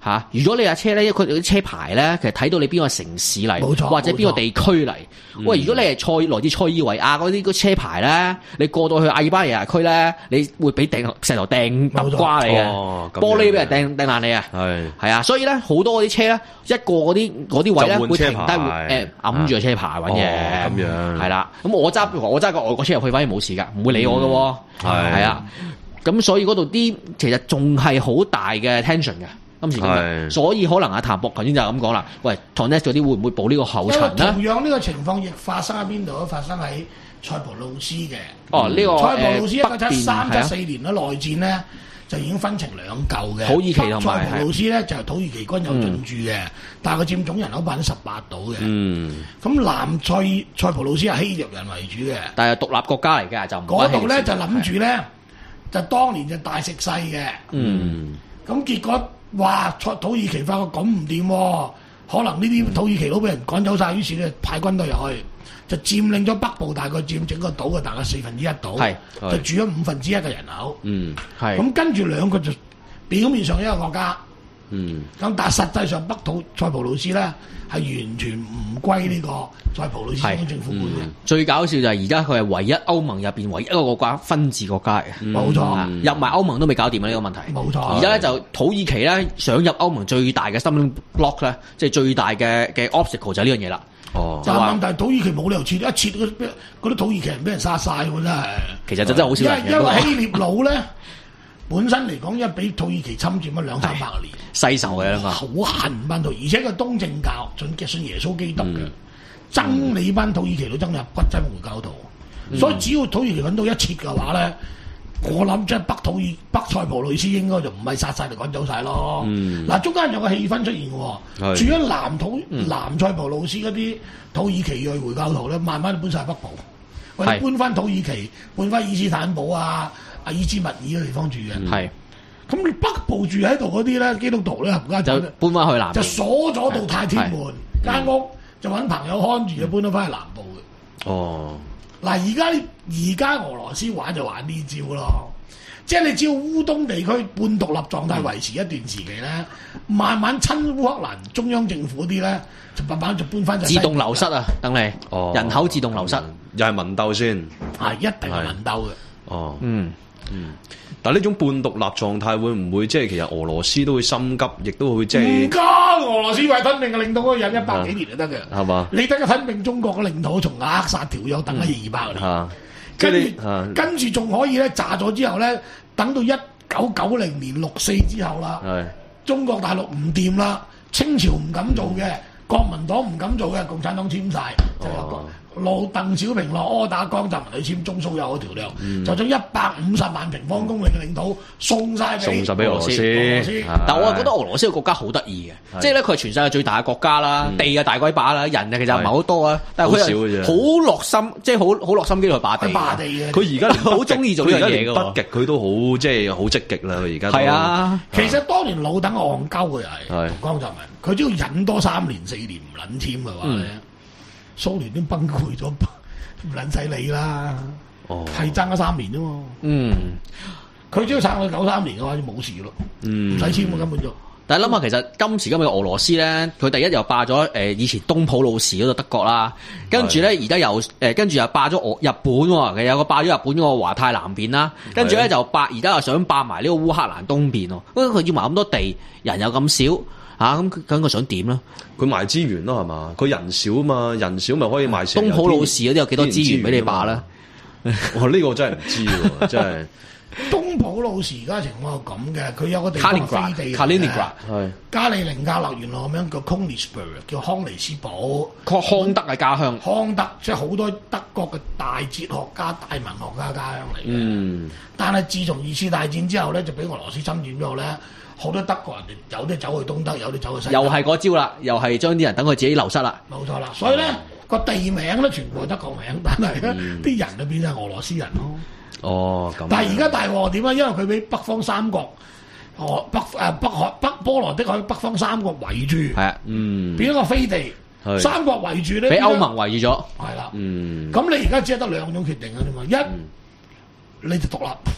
嚇。如果你架車咧，佢啲車牌咧，其實睇到你邊個城市嚟， 冇錯或者邊個地區嚟。喂，如果你係塞來自塞爾維亞嗰啲個車牌咧，你過到去阿爾巴尼亞區咧，你會俾掟石頭掟揼瓜你嘅，玻璃俾人掟掟爛你啊！係係啊，所以咧好多嗰啲車咧，一過嗰啲嗰啲位咧會停低，誒揞住個車牌揾嘢咁樣。係啦，咁我揸我揸個外國車入去，反而冇事㗎，唔會理我㗎喎。係係啊，咁所以嗰度啲其實仲係好大嘅 tension 嘅。今時今日，所以可能阿譚博頭先就係咁講啦。喂 Tonnes 嗰啲會唔會補呢個後塵咧？ 同樣呢個情況亦發生喺邊度咧？發生喺塞浦路斯嘅。 哦，呢、這個塞浦路斯一九七三、 七四年咧內戰咧就已經分成兩嚿嘅。 土耳其同埋塞浦路斯咧就係土耳其軍有進駐嘅，嗯、但係佢佔總人口百分之十八到嘅。嗯。咁南塞塞浦路斯係希臘人為主嘅， 但係獨立國家嚟嘅就唔嗰度咧就諗住咧就當年就大食細嘅。嗯。咁結果。哇！土耳其發覺咁唔掂喎，可能呢啲土耳其佬俾人趕走晒，於是咧派軍隊入去，就佔領咗北部，大概佔整個島嘅大概四分之一島，就住咗五分之一嘅人口。嗯，係。咁跟住兩個就表面上一個國家。嗯。咁但係實際上北土塞浦路斯咧係完全唔歸呢個塞浦路斯中央政府管嘅。 最搞笑就係而家佢係唯一歐盟入邊唯一一個國家分治國家嘅。 冇錯、 嗯，入埋歐盟都未搞掂啊呢個問題。 冇錯。 而家咧就土耳其咧想入歐盟最大嘅 stumbling block 咧，即係最大嘅嘅 obstacle 就係呢樣嘢啦。哦。就話但係土耳其冇理由撤，一撤嗰啲嗰啲土耳其人俾人殺晒喎真係。 其實就真係好少人嘅。 因為希臘佬咧。本身嚟講，一俾土耳其侵佔咗兩三百年， 世仇嘅啦嘛， 好恨班土，而且個東正教準信耶穌基督嘅，憎、嗯、你班土耳其佬憎入骨質回教徒，嗯、所以只要土耳其揾到一切嘅話咧，我諗即係北土耳北塞浦路斯應該就唔係殺晒嚟趕走晒咯。嗱、嗯，中間有個氣氛出現嘅，住喺南土、嗯、南塞浦路斯嗰啲土耳其裔回教徒咧，慢慢搬晒北部，或者搬翻土耳其，搬翻伊斯坦堡啊。阿伊茲密爾嘅地方住嘅，係咁、嗯、北部住喺度嗰啲咧，基督徒咧，冚家就搬翻去南部， 就鎖咗到太天門間屋，就揾朋友看住，就搬咗翻去南部嘅。哦，嗱，而家而家俄羅斯玩就玩呢招咯，即係你只要烏東地區半獨立狀態維持一段時期咧，嗯、慢慢親烏克蘭中央政府啲咧，就慢慢就搬翻就自動流失啊！等你，哦、人口自動流失， 嗯、又係民鬥先， 係一定係民鬥嘅。 哦，嗯。嗯，但係呢種半獨立狀態會唔會即係其實俄羅斯都會心急，亦都會即係？唔加俄羅斯為吞併嘅領土嗰個人一百幾年就得嘅，係嘛？你等佢吞併中國嘅領土，從亞克薩條約等咗二百年，嗯、跟住、啊、跟住仲可以咧炸咗之後咧，等到一九九零年六四之後啦，係中國大陸唔掂啦，清朝唔敢做嘅，嗯、國民黨唔敢做嘅，共產黨簽晒。就有個。老鄧小平落柯打江澤民去簽中蘇有嗰條約，嗯、就將一百五十萬平方公里嘅領土送晒俾送晒俾俄羅斯。俄羅斯但我覺得俄羅斯個國家好得意嘅，即係咧佢係全世界最大嘅國家啦，嗯、地啊大鬼把啦，人啊其實唔係好多啊，但係佢係好落心，即係好好落心機去霸地。 霸地嘅， 佢而家好中意做呢樣嘢嘅。 北極佢都好即係好積極啦，佢而家。係啊， 其實當年老鄧戇鳩嘅係江澤民，佢只要忍多三年四年唔撚簽嘅話咧，蘇聯都崩潰咗。唔撚使理啦，係爭咗三年啫嘛。嗯，佢只要撐到九三年嘅話就冇事咯。嗯，唔使簽根本就。 但係諗下，其實今時今日俄羅斯咧，佢第一又霸咗誒以前東普魯士嗰度德國啦，跟住咧而家又誒跟住又霸咗俄日本喎，其實有個霸咗日本嗰個華泰南邊啦，跟住咧就霸而家又想霸埋呢個烏克蘭東邊喎。因為佢要埋咁多地，人又咁少。啊咁咁佢想點咧？ 佢賣資源咯係嘛？佢人少啊嘛，人少咪可以賣成。 東普魯士嗰啲有幾多資源俾你霸咧？ 我呢、呢個真係唔知喎，真係。 東普魯士而家情況係咁嘅，佢有個地方飛地， 卡列寧格係加里寧格勒原來咁樣叫 Königsberg 叫康尼斯堡。 康德嘅家鄉。 康德即係好多德國嘅大哲學家、大文學家家鄉嚟嘅。嗯。但係自從二次大戰之後咧，就俾俄羅斯侵佔之後咧。好多德國人有啲走去東德，有啲走去西德。 又係嗰招啦，又係將啲人等佢自己流失啦。 冇錯啦，所以咧個地名咧全部係德國名，但係咧啲人就變成俄羅斯人咯。 哦，咁。但係而家大鑊點啊？因為佢俾北方三國，哦北誒北海北波羅的海北方三國圍住。係啊，嗯。變咗個飛地，三國圍住咧。 俾歐盟圍住咗。 係啦，嗯。咁你而家只係得兩種決定嘅啫嘛，一你就獨立。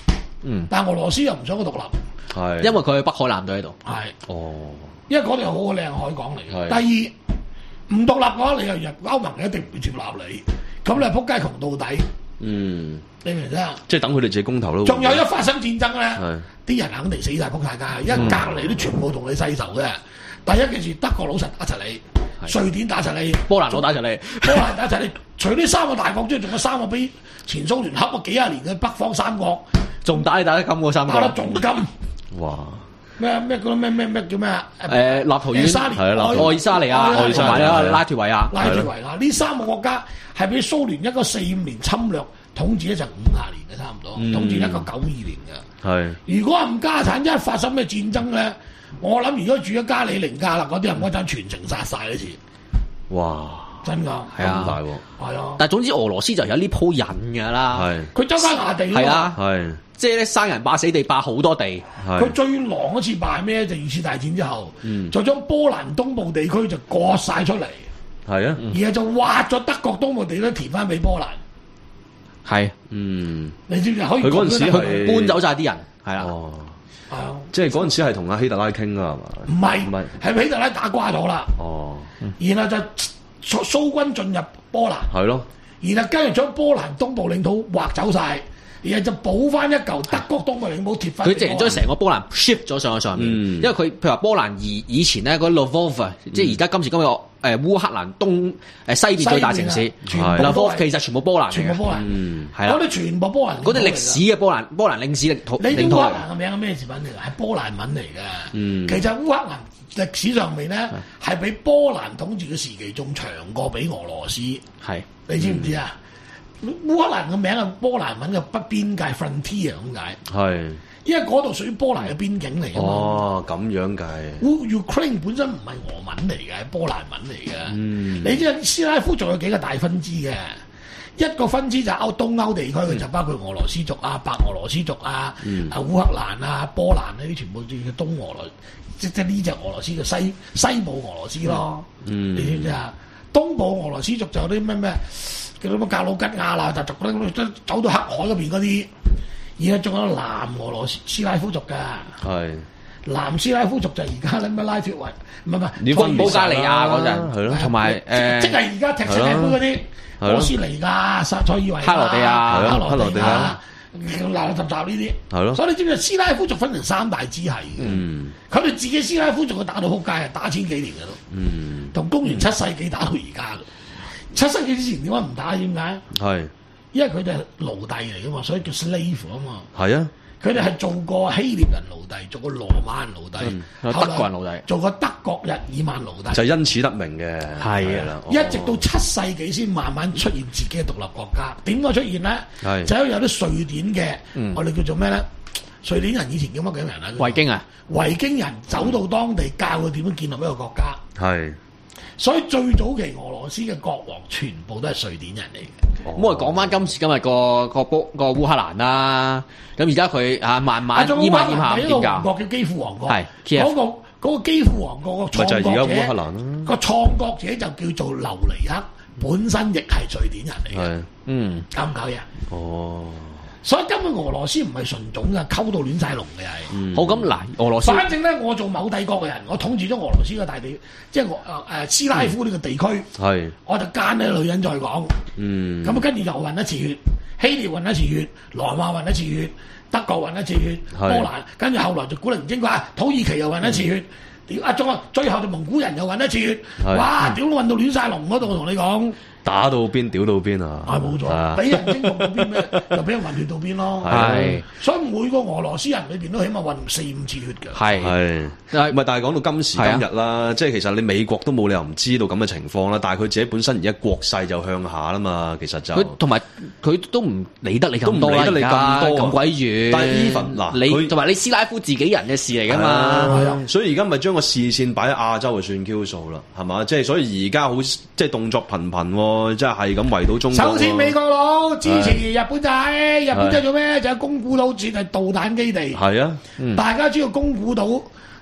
嗯，但係俄羅斯又唔想佢獨立， 係因為佢北海艦隊喺度。 係哦， 因為嗰度係好好靚海港嚟嘅。第二唔獨立嘅話，你又入歐盟一定唔會接納你，咁你係撲街窮到底。嗯，你明唔明啊？ 即係等佢哋自己公投咯。 仲有一發生戰爭咧，啲人肯定死晒撲晒街，因為隔離都全部同你世仇嘅。第一件事，德國佬實打柒你，瑞典打柒你， 波蘭佬打柒你， 波蘭打柒你。除呢三個大國之外，仲有三個俾前蘇聯恰咗幾廿年嘅北方三國， 仲打你打得金嗰三個， 打得仲金。 哇！ 咩咩嗰咩咩咩叫咩啊？ 誒，立陶宛、係愛沙尼亞同埋啦拉脫維亞、 拉脫維亞呢三個國家係俾蘇聯一個四五年侵略統治咧，就五廿年嘅差唔多，統治一個九二年嘅。係如果冚家產一發生咩戰爭咧？我諗如果住咗加里寧加勒嗰啲人，嗰陣全程殺晒呢次。哇！真㗎， 係啊， 大喎，係啊。但係總之俄羅斯就有呢鋪癮㗎啦。係佢周街壓地咯。係啊， 係即係咧生人霸死地霸好多地。 佢最狼嗰次霸係咩？就二次大戰之後，嗯、就將波蘭東部地區就割晒出嚟。係啊，然後就挖咗德國東部地區填翻俾波蘭。係，嗯，你知唔知可以？ 佢嗰陣時係搬走晒啲人，係啊。 哦， 即係嗰陣時係同阿希特拉傾啊，係嘛？ 唔係，唔係，係希特拉打瓜咗啦。哦，然後就蘇蘇軍進入波蘭。係咯。然後跟住將波蘭東部領土劃走晒，然後就補翻一嚿德國東部領土貼翻。 佢直情將成個波蘭 shift 咗上去上面，因為佢譬如話波蘭以以前咧嗰 Lvov，即係而家今時今日誒烏克蘭東誒西邊最大城市 Lvov，其實全部波蘭， 全部波蘭，係啦，嗰啲全部波蘭， 嗰啲歷史嘅波蘭波蘭歷史領土。 你烏克蘭嘅名係咩字品嚟㗎？係波蘭文嚟㗎。其實烏克蘭歷史上面咧係比波蘭統治嘅時期仲長過比俄羅斯。係，你知唔知啊？烏克蘭嘅名係波蘭文嘅北邊界 frontier 咁解。係，因為嗰度屬於波蘭嘅邊境嚟㗎嘛。 哦，咁樣計。 Ukraine 本身唔係俄文嚟嘅，係波蘭文嚟嘅。嗯，你知斯拉夫仲有幾個大分支嘅？一個分支就係歐東歐地區，佢就包括俄羅斯族啊、白俄羅斯族啊、嗯、啊烏克蘭啊、波蘭呢啲全部叫東俄羅，即即呢隻俄羅斯嘅西西部俄羅斯咯。嗯，你知唔知啊？東部俄羅斯族就有啲咩咩？叫乜格魯吉亞啦，就就嗰走到黑海嗰邊嗰啲，而家仲有南俄羅斯斯拉夫族㗎。係南斯拉夫族就而家咧咩拉脫維，唔係唔係， 保加利亞嗰陣係咯，同埋誒， 即係而家踢世界盃嗰啲，波斯尼亞、塞爾維亞、 克羅地亞、 克羅地亞，嗱嗱雜雜呢啲。係咯，所以你知唔知斯拉夫族分成三大支系嘅？嗯，佢哋自己斯拉夫族佢打到撲街啊，打千幾年嘅都。嗯，同公元七世紀打到而家。七世紀之前點解唔打？點解？係，因為佢哋係奴隸嚟噶嘛，所以叫 slave 啊嘛。係啊，佢哋係做過希臘人奴隸，做過羅馬人奴隸， 嗯、德國人奴隸， 做過德國日耳曼奴隸， 就因此得名嘅。係啊， 一直到七世紀先慢慢出現自己嘅獨立國家。點解出現咧？係就因為有啲瑞典嘅，嗯、我哋叫做咩咧？瑞典人以前叫乜鬼人啊？ 維京啊， 維京人走到當地教佢點樣建立一個國家。係。所以最早期俄羅斯嘅國王全部都係瑞典人嚟嘅。 咁我哋講翻今時今日個個波個烏克蘭啦。咁而家佢啊慢慢依慢依下一個王國叫基輔王國。係嗰個嗰個基輔王國個創國者個創國者就叫做留尼克，本身亦係瑞典人嚟嘅。嗯，搞唔搞嘢？哦。所以根本俄羅斯唔係純種嘅，溝到亂晒龍嘅係。 嗯、好咁嗱，俄羅斯。 反正咧，我做某帝國嘅人，我統治咗俄羅斯嘅大地，即係我誒誒斯拉夫呢個地區。係、嗯。我就奸呢女人再講。嗯。咁啊，跟住又混一次血，希臘混一次血，羅馬混一次血，德國混一次血，波蘭，跟住後來就古靈精怪，土耳其又混一次血，屌啊仲啊，最後就蒙古人又混一次血，哇！屌混到亂晒龍嗰度，我同你講。 打到邊屌到邊啊！ 係冇錯，俾人征服到邊咩，又俾人混血到邊咯。係，所以每個俄羅斯人裏邊都起碼混四五次血嘅。係係，唔係？但係講到今時今日啦，即係其實你美國都冇理由唔知道咁嘅情況啦。但係佢自己本身而家國勢就向下啦嘛，其實就佢同埋佢都唔理得你咁多啦，而家咁鬼遠。 但係 even 嗱， 你同埋你斯拉夫自己人嘅事嚟㗎嘛。係啊， 所以而家咪將個視線擺喺亞洲就算 Q 數啦，係嘛？即係所以而家好即係動作頻頻喎。即係係咁圍到中國。 首先美國佬支持日本仔，日本仔做咩？就係宮古島設係導彈基地。係啊，嗯、大家知道宮古島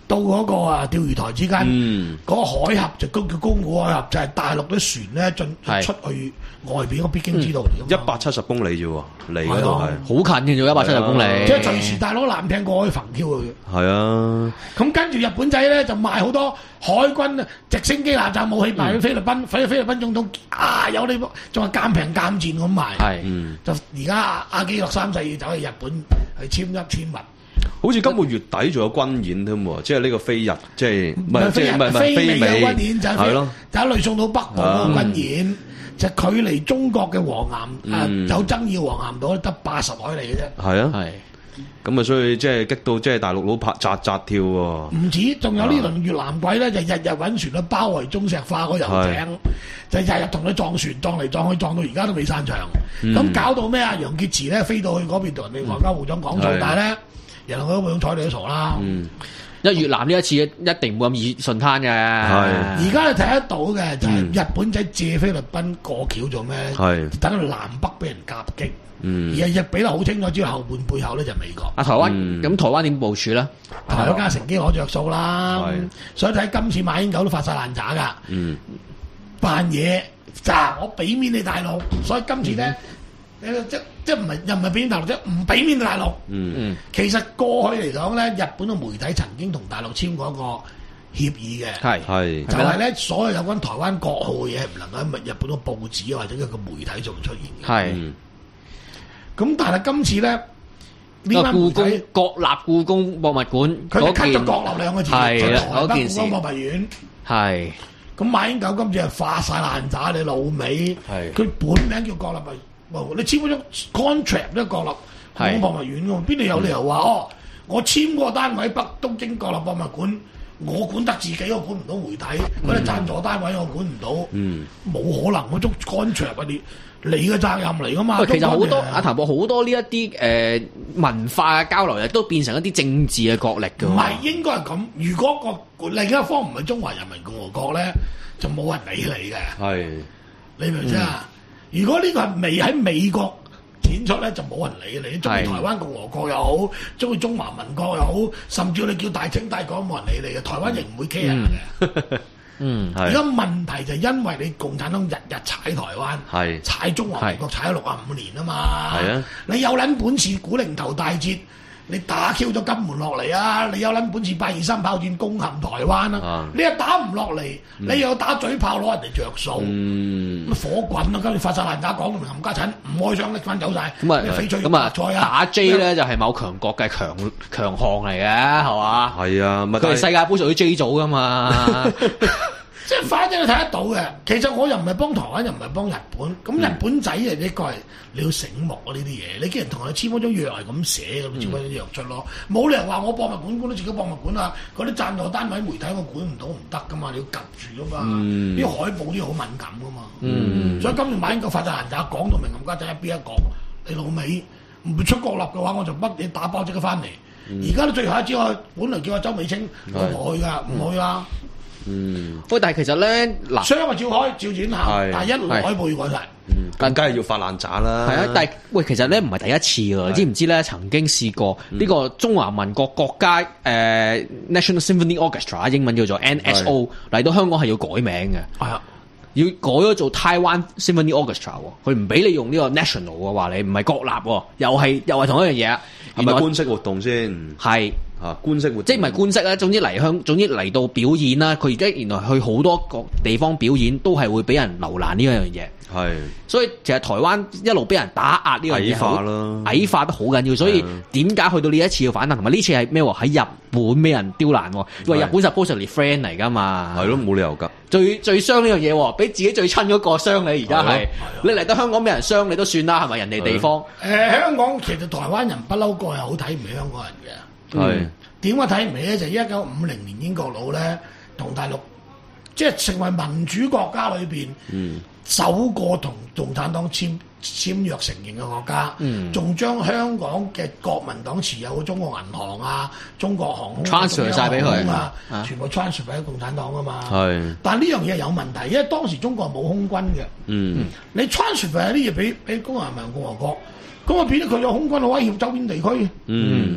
到嗰個啊釣魚台之間，嗰、嗯、個海峽就叫公古海峽，就係、是、大陸啲船咧進出去外邊個必經之道嚟㗎嘛。 一百七十公里啫喎，嚟嗰度係好近嘅啫，一百七十公里。 即係隨時大佬艦艇過去浮漂去。 係啊， 咁跟住日本仔咧就賣好多海軍直升機壓榨武器賣去菲律賓，菲、嗯、菲律賓總統啊有呢，仲係鑑平鑑賤咁賣。係，嗯、就而家阿阿基諾三世要走去日本去簽一簽文。 好似今個月底仲有軍演添喎，即係呢個菲日，即係唔係即係唔係菲美美有軍演就係咯， 就係雷送到北部嗰個軍演，嗯、就距離中國嘅黃岩、嗯、啊有爭議黃岩島得八十海里嘅啫。 係啊，係。咁啊，所以即係激到即係大陸佬拍扎扎跳喎。 唔止，仲有呢輪越南鬼咧，就日日揾船去包圍中石化嗰遊艇，就日日同佢撞船，撞嚟撞去，撞到而家都未散場。咁、嗯、搞到咩啊？楊潔篪咧飛到去嗰邊同人哋外交部長講數，但係咧。人哋嗰種睬你都傻啦， 嗯，因為越南呢一次一定冇咁易順攤嘅。係， 而家你睇得到嘅就係日本仔借菲律賓過橋做咩？係，等佢南北俾人夾擊。嗯，而係亦俾得好清楚，之後後半背後咧就美國。 啊，台灣咁、嗯、台灣點部署咧？ 台灣乘機攞着數啦，所以睇今次馬英九都發晒爛渣噶。嗯，扮嘢咋？我俾面你大陸，所以今次咧。嗯即即唔係又唔係俾面大陸啫，唔俾面大陸。嗯嗯，其實過去嚟講咧，日本嘅媒體曾經同大陸簽過一個協議嘅，係係就係咧，所有有關台灣國號嘅嘢係唔能夠喺日本嘅報紙或者一個媒體上出現嘅。係。咁、嗯、但係今次咧，呢班故宮國立故宮博物館， 佢哋 cut 咗國立兩個字， 係啦， 嗰件事。台北故宮博物院係。咁馬英九今次係化晒爛渣，你老味。係。佢本名叫國立咪。你簽嗰張 contract 咧，國立故宮博物院㗎嘛？邊度有理由話、嗯、哦？我簽個單位北東京國立博物館，我管得自己，我管唔到媒體。嗰啲贊助單位我管唔到，冇、嗯、可能嗰種 contract 嗰啲你嘅責任嚟㗎嘛？ 其實好多阿譚博好多呢一啲誒文化嘅交流，亦都變成一啲政治嘅角力㗎。 唔係應該係咁。如果個另一方唔係中華人民共和國咧，就冇人理你嘅。係你明唔明啊？如果呢個係未喺美國展出咧，就冇人理你。中意台灣共和國又好，中意中華民國又好，甚至你叫大清大港冇人理你嘅。台灣亦唔會 care 嘅。嗯，而家問題就係因為你共產黨日日踩台灣，踩中華民國踩咗六啊五年啊嘛。係啊，你有撚本事古寧頭大捷，你打 Q 咗金門落嚟啊！你有撚本事八二三炮戰攻陷台灣啊！你又打唔落嚟，嗯、你又打嘴炮攞人哋着數，嗯、火滾啊！跟住發晒爛渣講，冚家鏟唔開槍拎翻走晒。咁啊，翡翠咁啊，打 J 咧就係某強國嘅強強項嚟嘅，係嘛？係啊，佢哋世界盃屬於 J 組噶嘛。 即係反正你睇得到嘅，其實我又唔係幫台灣，又唔係幫日本。咁日本仔啊，呢個係你要醒目啊！呢啲嘢，你既然同佢簽嗰張約係咁寫咁，簽嗰張約出咯。冇理由話我博物館管到自己博物館啊！嗰啲贊助單位媒體我管唔到唔得噶嘛，你要夾住噶嘛。啲、嗯、海報啲好敏感噶嘛。嗯、所以今年馬英九發晒爛渣，講到明咁家仔一邊一講，你老味唔會出國立嘅話，我就乜嘢打包即刻翻嚟。而家都最後一招，我本來叫阿周美青，我唔去噶，唔去啊。 嗯，喂，但係其實咧，嗱， 雙係照開，照轉行，但係一來海報要改晒， 嗯，更加係要發爛渣啦。 係啊，但係喂，其實咧唔係第一次㗎，你知唔知咧？曾經試過呢個中華民國國家誒、呃、National Symphony Orchestra， 英文叫做 N S O， 嚟到香港係要改名嘅，係啊，要改咗做 Taiwan Symphony Orchestra， 佢唔俾你用呢個 national 嘅話，你唔係國立，又係又係同一樣嘢， 係咪官式活動先？係。啊，官式活動， 即係唔係官式啦，總之嚟香，總之嚟到表演啦。佢而家原來去好多個地方表演，都係會俾人留難呢樣嘢。係，所以其實台灣一路俾人打壓呢樣嘢，矮化啦，矮化得好緊要。所以點解去到呢一次嘅反彈，同埋呢次係咩喎？喺日本俾人刁難，因為日本 supposedly friend 嚟㗎嘛。係咯，冇理由㗎。最最傷呢樣嘢，俾自己最親嗰個傷你，而家係你嚟到香港俾人傷你都算啦，係咪人哋地方？ 誒，香港其實台灣人不嬲過係好睇唔起香港人嘅。係點解睇唔起咧？就係一九五零年英國佬咧同大陸，即係成為民主國家裏邊，嗯，首個同共產黨簽簽約承認嘅國家，嗯，仲將香港嘅國民黨持有嘅中國銀行啊、中國航空 transfer 晒俾佢啊，全部 transfer 俾共產黨啊嘛。係，但係呢樣嘢有問題，因為當時中國係冇空軍嘅，嗯，你 transfer 啲嘢俾俾中華人民共和國，咁啊變咗佢有空軍去威脅周邊地區，嗯。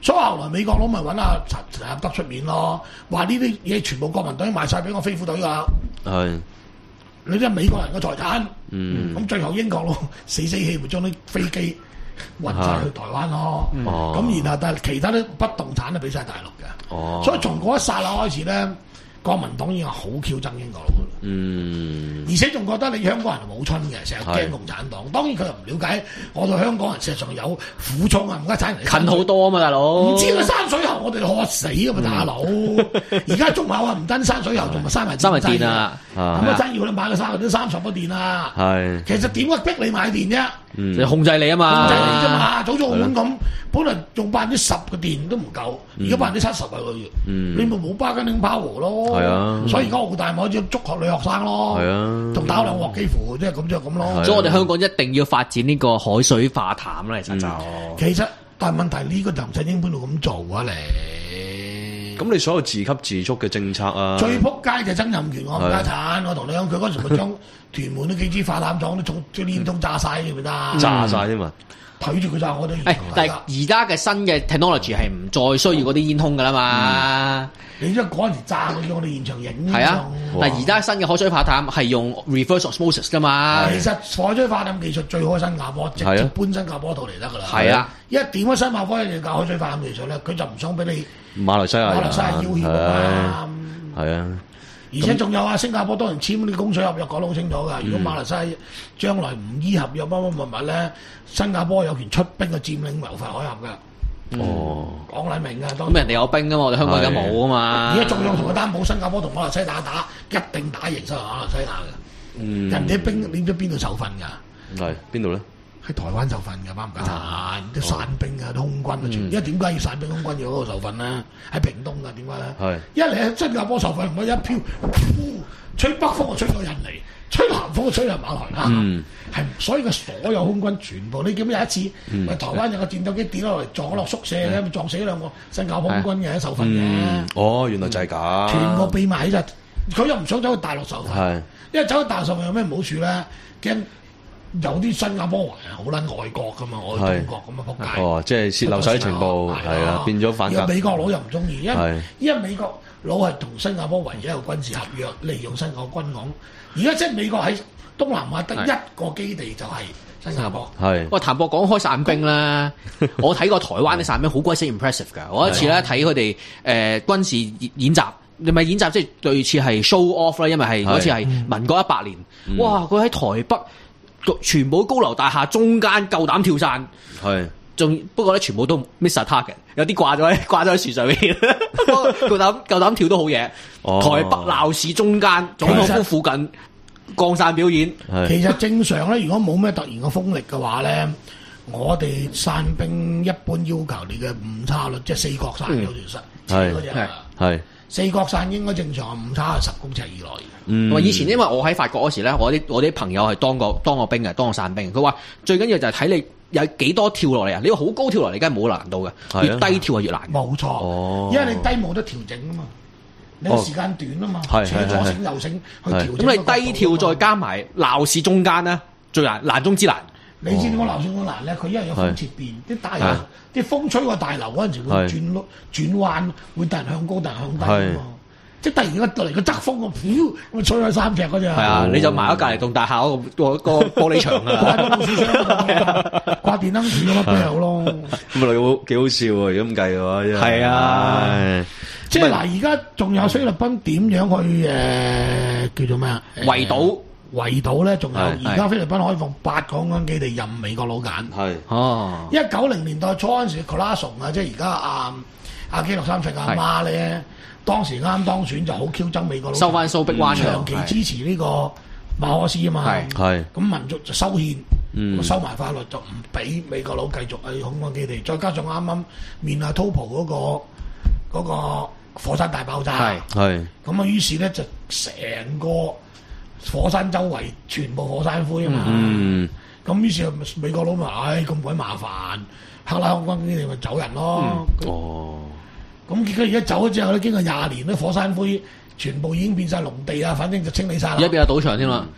所以後來美國佬咪揾阿陳陳合德出面咯，話呢啲嘢全部國民黨賣晒俾我飛虎隊㗎。係。你啲係美國人嘅財產。嗯。咁最後英國佬死死氣咪將啲飛機運晒去台灣咯。哦。咁然後但係其他啲不動產都俾晒大陸嘅。哦。所以從嗰一剎那開始咧。國民黨已經係好挑憎英國佬，嗯，而且仲覺得你香港人冇春嘅，成日驚共產黨。當然佢又唔了解我哋香港人事實上有苦衷啊，唔該產人近好多啊嘛，大佬。 唔知佢山水喉我哋渴死啊嘛，大佬。而家中考啊，唔登山水喉，仲咪閂埋閂埋電啊！ 咁啊真要你買個三都三十個電啊！係，其實點解逼你買電啫？ 就控制你啊嘛， 控制你啫嘛。早早澳門咁，本來用百分之十嘅電都唔夠，而家百分之七十啊個月，你咪冇巴金拎包和咯。係啊，所以而家澳大咪好似捉學女學生咯。係啊，仲打兩鑊幾乎，即係咁就咁咯。 所以我哋香港一定要發展呢個海水化淡啦，其實就其實，但係問題呢個梁振英邊度咁做啊？你咁你所有自給自足嘅政策啊， 最撲街就曾蔭權我唔家產，我同你講，佢嗰時咪將屯門啲幾支化淡廠都從啲煙通炸晒，記唔記得？ 炸晒添嘛！ 睇住佢炸我都。 誒，但係而家嘅新嘅 technology 係唔再需要嗰啲煙通㗎啦嘛。 你即係嗰陣時炸嗰啲，我哋現場影。 係啊，但係而家新嘅海水化淡係用 reverse osmosis 㗎嘛。 其實海水化淡技術最好喺新加坡，直接搬新加坡度嚟得㗎啦。 係啊， 一點咗新加坡嘅教海水化淡技術咧，佢就唔想俾你馬來西亞馬來西亞要挾啊嘛。 係啊。 而且仲有啊，新加坡當然簽啲供水合約講得好清楚㗎。如果馬來西亞將來唔依合約乜乜物物咧，新加坡有權出兵去佔領柔佛海峽㗎。哦，講撚明㗎。 咁人哋有兵㗎嘛，我哋香港而家冇啊嘛。 而家仲有同佢擔保，新加坡同馬來西亞打打，一定打贏晒馬來西亞㗎。嗯，人哋兵你知邊度受訓㗎？ 係邊度咧？ 喺台灣受訓㗎，啱唔啱？啲散兵啊，啲空軍啊，全。因為點解要散兵空軍要嗰度受訓咧？喺屏東㗎，點解咧？係。一嚟喺新加坡受訓，唔可以一飄，吹北風就吹到印尼，吹南風就吹到馬來亞。嗯。係，所以嘅所有空軍全部，你記唔記得有一次，咪台灣有個戰鬥機跌落嚟撞落宿舍嘅，咪撞死兩個新加坡空軍嘅受訓嘅。 哦，原來就係咁。 全部秘埋喺度，佢又唔想走去大陸受訓。係。因為走去大陸受訓有咩唔好處咧？驚。有啲新加坡人好撚愛國噶嘛，愛中國咁啊撲街！ 哦，即係泄漏晒情報，係啊，變咗反革。 美國佬又唔中意，因為因為美國佬係同新加坡唯一一個軍事合約，利用新加坡軍港。而家即係美國喺東南亞得一個基地就係新加坡。係。喂， 譚博講開散兵啦，我睇過台灣啲散兵好鬼死 impressive 㗎。我一次咧睇佢哋誒軍事演習，你咪演習即係類似係 show off 啦，因為係嗰次係民國一百年。哇！佢喺台北。全部高樓大廈中間夠膽跳傘，係，仲不過咧全部都 miss target，有啲掛咗喺掛咗喺樹上面，夠膽夠膽跳都好嘢。哦、台北鬧市中間總統府附近降傘表演， 其實正常咧，如果冇咩突然嘅風力嘅話咧，我哋散兵一般要求你嘅誤差率，即係四角傘嗰條實，嗰隻係。四角傘應該正常誤差係十公尺以內。 嗯，以前因為我喺法國嗰時咧，我啲我啲朋友係當過當過兵嘅，當過散兵。佢話最緊要就係睇你有幾多跳落嚟啊！你要好高跳落嚟，梗係冇難度嘅，越低跳係越難。 冇錯，哦、因為你低冇得調整啊嘛，你時間短啊嘛，哦、扯左繩右繩去調整。 咁你低跳再加埋鬧市中間咧，最難難中之難。 你知點解鬧市咁難咧？佢因為有風切變，啲大樓啲風吹過大樓嗰陣時會轉碌轉彎，會突然向高，突然向低啊嘛！即係突然間嚟個側風個，飄咁吹開三尺嗰隻。係啊，你就埋咗隔離棟大廈個個玻璃牆啊！ 掛電燈柱咁咪好咯。 咁咪好幾好笑喎！如果咁計嘅話， 係啊， 即係嗱，而家仲有菲律賓點樣去誒叫做咩啊？ 圍堵。 圍島咧，仲有而家菲律賓開放八個空軍基地任美國佬揀。係哦，一九零年代初嗰陣時 ，Corazon 啊，即係而家阿阿基諾三世阿媽咧，當時啱當選就好 Q 憎美國佬， 收翻蘇碧灣， 長期支持呢個馬可斯啊嘛。係咁民族就修憲，嗯、收埋法律就唔俾美國佬繼續喺空軍基地。再加上啱啱面阿 Topo 嗰個嗰、嗰個火山大爆炸，係咁啊，於是咧就成個火山周圍全部火山灰啊嘛，咁、嗯、於是美國佬咪唉咁鬼麻煩，克拉空軍基地咪走人咯。嗯、哦，咁結果而家走咗之後咧，經過廿年咧，火山灰全部已經變晒農地啊，反正就清理晒啦。 而家變咗賭場添啦。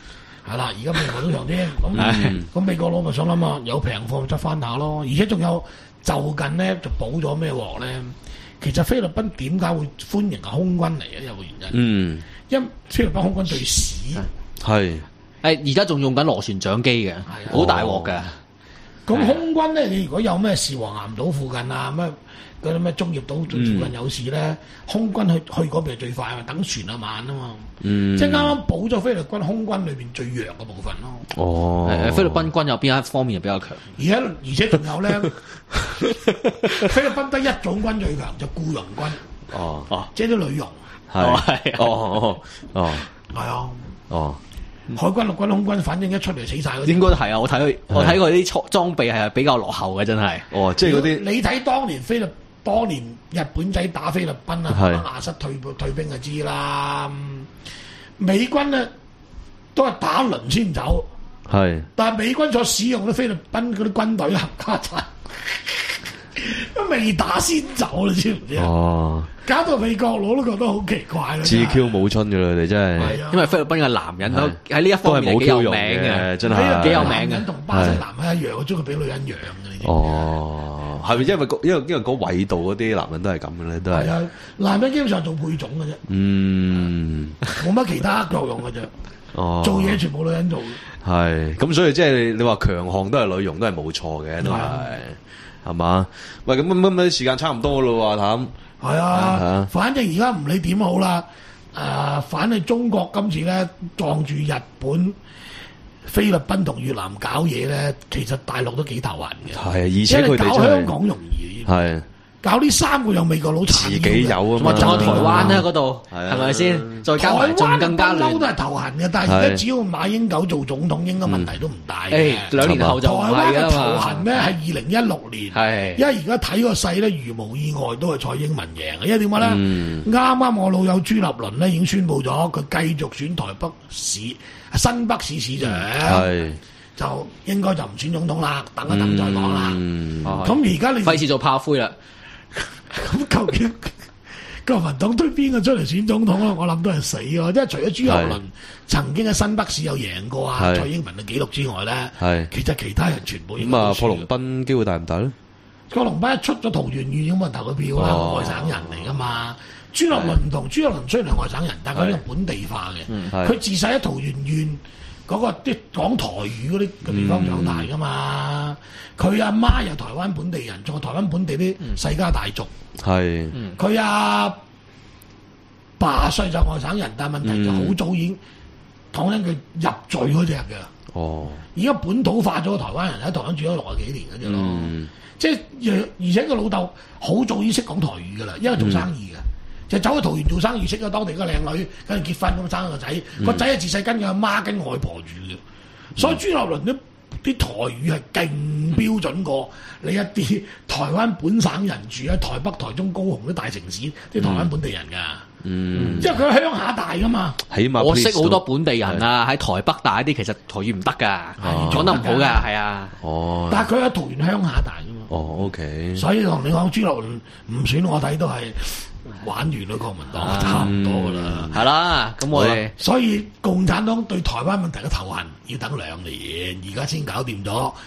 係啦，而家美國都強啲，咁咁美國佬咪想諗啊，有平貨咪執翻下咯，而且仲有就近咧就補咗咩鑊咧？其實菲律賓點解會歡迎空軍嚟咧？有個原因，嗯，因菲律賓空軍對屎係誒，而家仲用緊螺旋槳機嘅，好大鑊嘅。 咁空軍咧，你如果有咩事，黃岩島附近啊，咩嗰啲咩中業島附近有事咧，嗯、空軍去去嗰邊係最快啊，等船啊慢啊嘛。嗯、即係啱啱補咗菲律賓空軍裏邊最弱嘅部分咯。 哦，誒菲律賓軍有邊一方面係比較強？ 而且而且仲有咧，菲律賓得一種軍最強，就僱傭軍。哦哦，即係啲女傭。 係哦哦哦， 係啊。 哦。 海軍、陸軍、空軍，反正一出嚟死晒嗰啲。 應該係啊！我睇佢，我睇佢啲裝裝備係比較落後嘅，真係。 哦，即係嗰啲。 你睇當年菲律，當年日本仔打菲律賓啊，打亞瑟退退兵就知啦。美軍咧都係打一輪先走。係。但係美軍所使用啲菲律賓嗰啲軍隊合家產，都未打先走，你知唔知啊？哦。搞到美國佬都覺得好奇怪啦 ！G Q 冇春㗎啦，你真係， 啊、 因為菲律賓嘅男人都喺呢一方面幾有名嘅， 真係幾有名嘅， 同巴西男人一樣，中意俾女人養嘅呢啲。 哦，係咪因為因為因為嗰緯度嗰啲男人都係咁嘅咧？都係。係啊， 男人基本上做配種嘅啫。嗯，冇乜其他作用嘅啫。哦，做嘢全部女人做。 係，咁所以即係你話強項都係女傭，都係冇錯嘅，都係係嘛？喂，咁咁咁啲時間差唔多咯喎，譚。係啊，啊反正而家唔理點好啦，誒、呃，反正中國今次咧撞住日本、菲律賓同越南搞嘢咧，其實大陸都幾頭痕嘅。係， 而且佢哋搞香港容易。係。搞呢三個有美國佬自己有啊嘛， 仲有台灣咧嗰度，係咪先？再加埋仲更加亂， 都係頭痕嘅。但係而家只要馬英九做總統，應該問題都唔大嘅。 兩年後就唔係㗎嘛。台灣嘅頭痕咧係二零一六年，係因為而家睇個勢咧，如無意外都係蔡英文贏嘅。因為點解咧？啱啱我老友朱立倫咧已經宣布咗，佢繼續選台北市新北市市長，係就應該就唔選總統啦。等一等再講啦。咁而家你費事做炮灰啦。 咁究竟國民黨推邊個出嚟選總統咧？我諗都係死咯，因為除咗朱立倫曾經喺新北市有贏過啊蔡英文嘅紀錄之外咧，其實其他人全部咁啊，郝龍斌機會大唔大咧？ 郝龍斌一出咗桃園縣咁，冇人投佢票啦，哦、外省人嚟噶嘛。朱立倫唔同，朱立倫雖然係外省人，但係佢係本地化嘅，佢自細喺桃園縣嗰個啲講台語嗰啲嘅地方長大噶嘛，佢阿媽又台灣本地人，仲有台灣本地啲世家大族。係，佢阿爸歲就外省人，但係問題就好早已經講緊佢入罪嗰隻嘅。哦，而家本土化咗個台灣人喺台灣住咗六十幾年嗰隻咯，嗯、即係而且個老豆好早已經識講台語噶啦，因為做生意嘅。嗯就走去桃園做生意，識咗當地個靚女，跟住結婚咁生咗個仔，個仔係自細跟佢阿媽跟外婆住嘅，所以朱立倫啲啲台語係勁標準過你一啲台灣本省人住喺台北、台中、高雄啲大城市啲台灣本地人㗎，嗯，因為佢喺鄉下大㗎嘛。 起碼我識好多本地人啊，喺台北大啲，其實台語唔得㗎，講得唔好㗎，係啊。哦。但係佢喺桃園鄉下大㗎嘛。 哦 ，OK。 所以同你講朱立倫唔選我睇都係。玩完啦，國民黨差唔多噶啦， 係啦，咁我哋所以共產黨對台灣問題嘅頭痕要等兩年，而家先搞掂咗。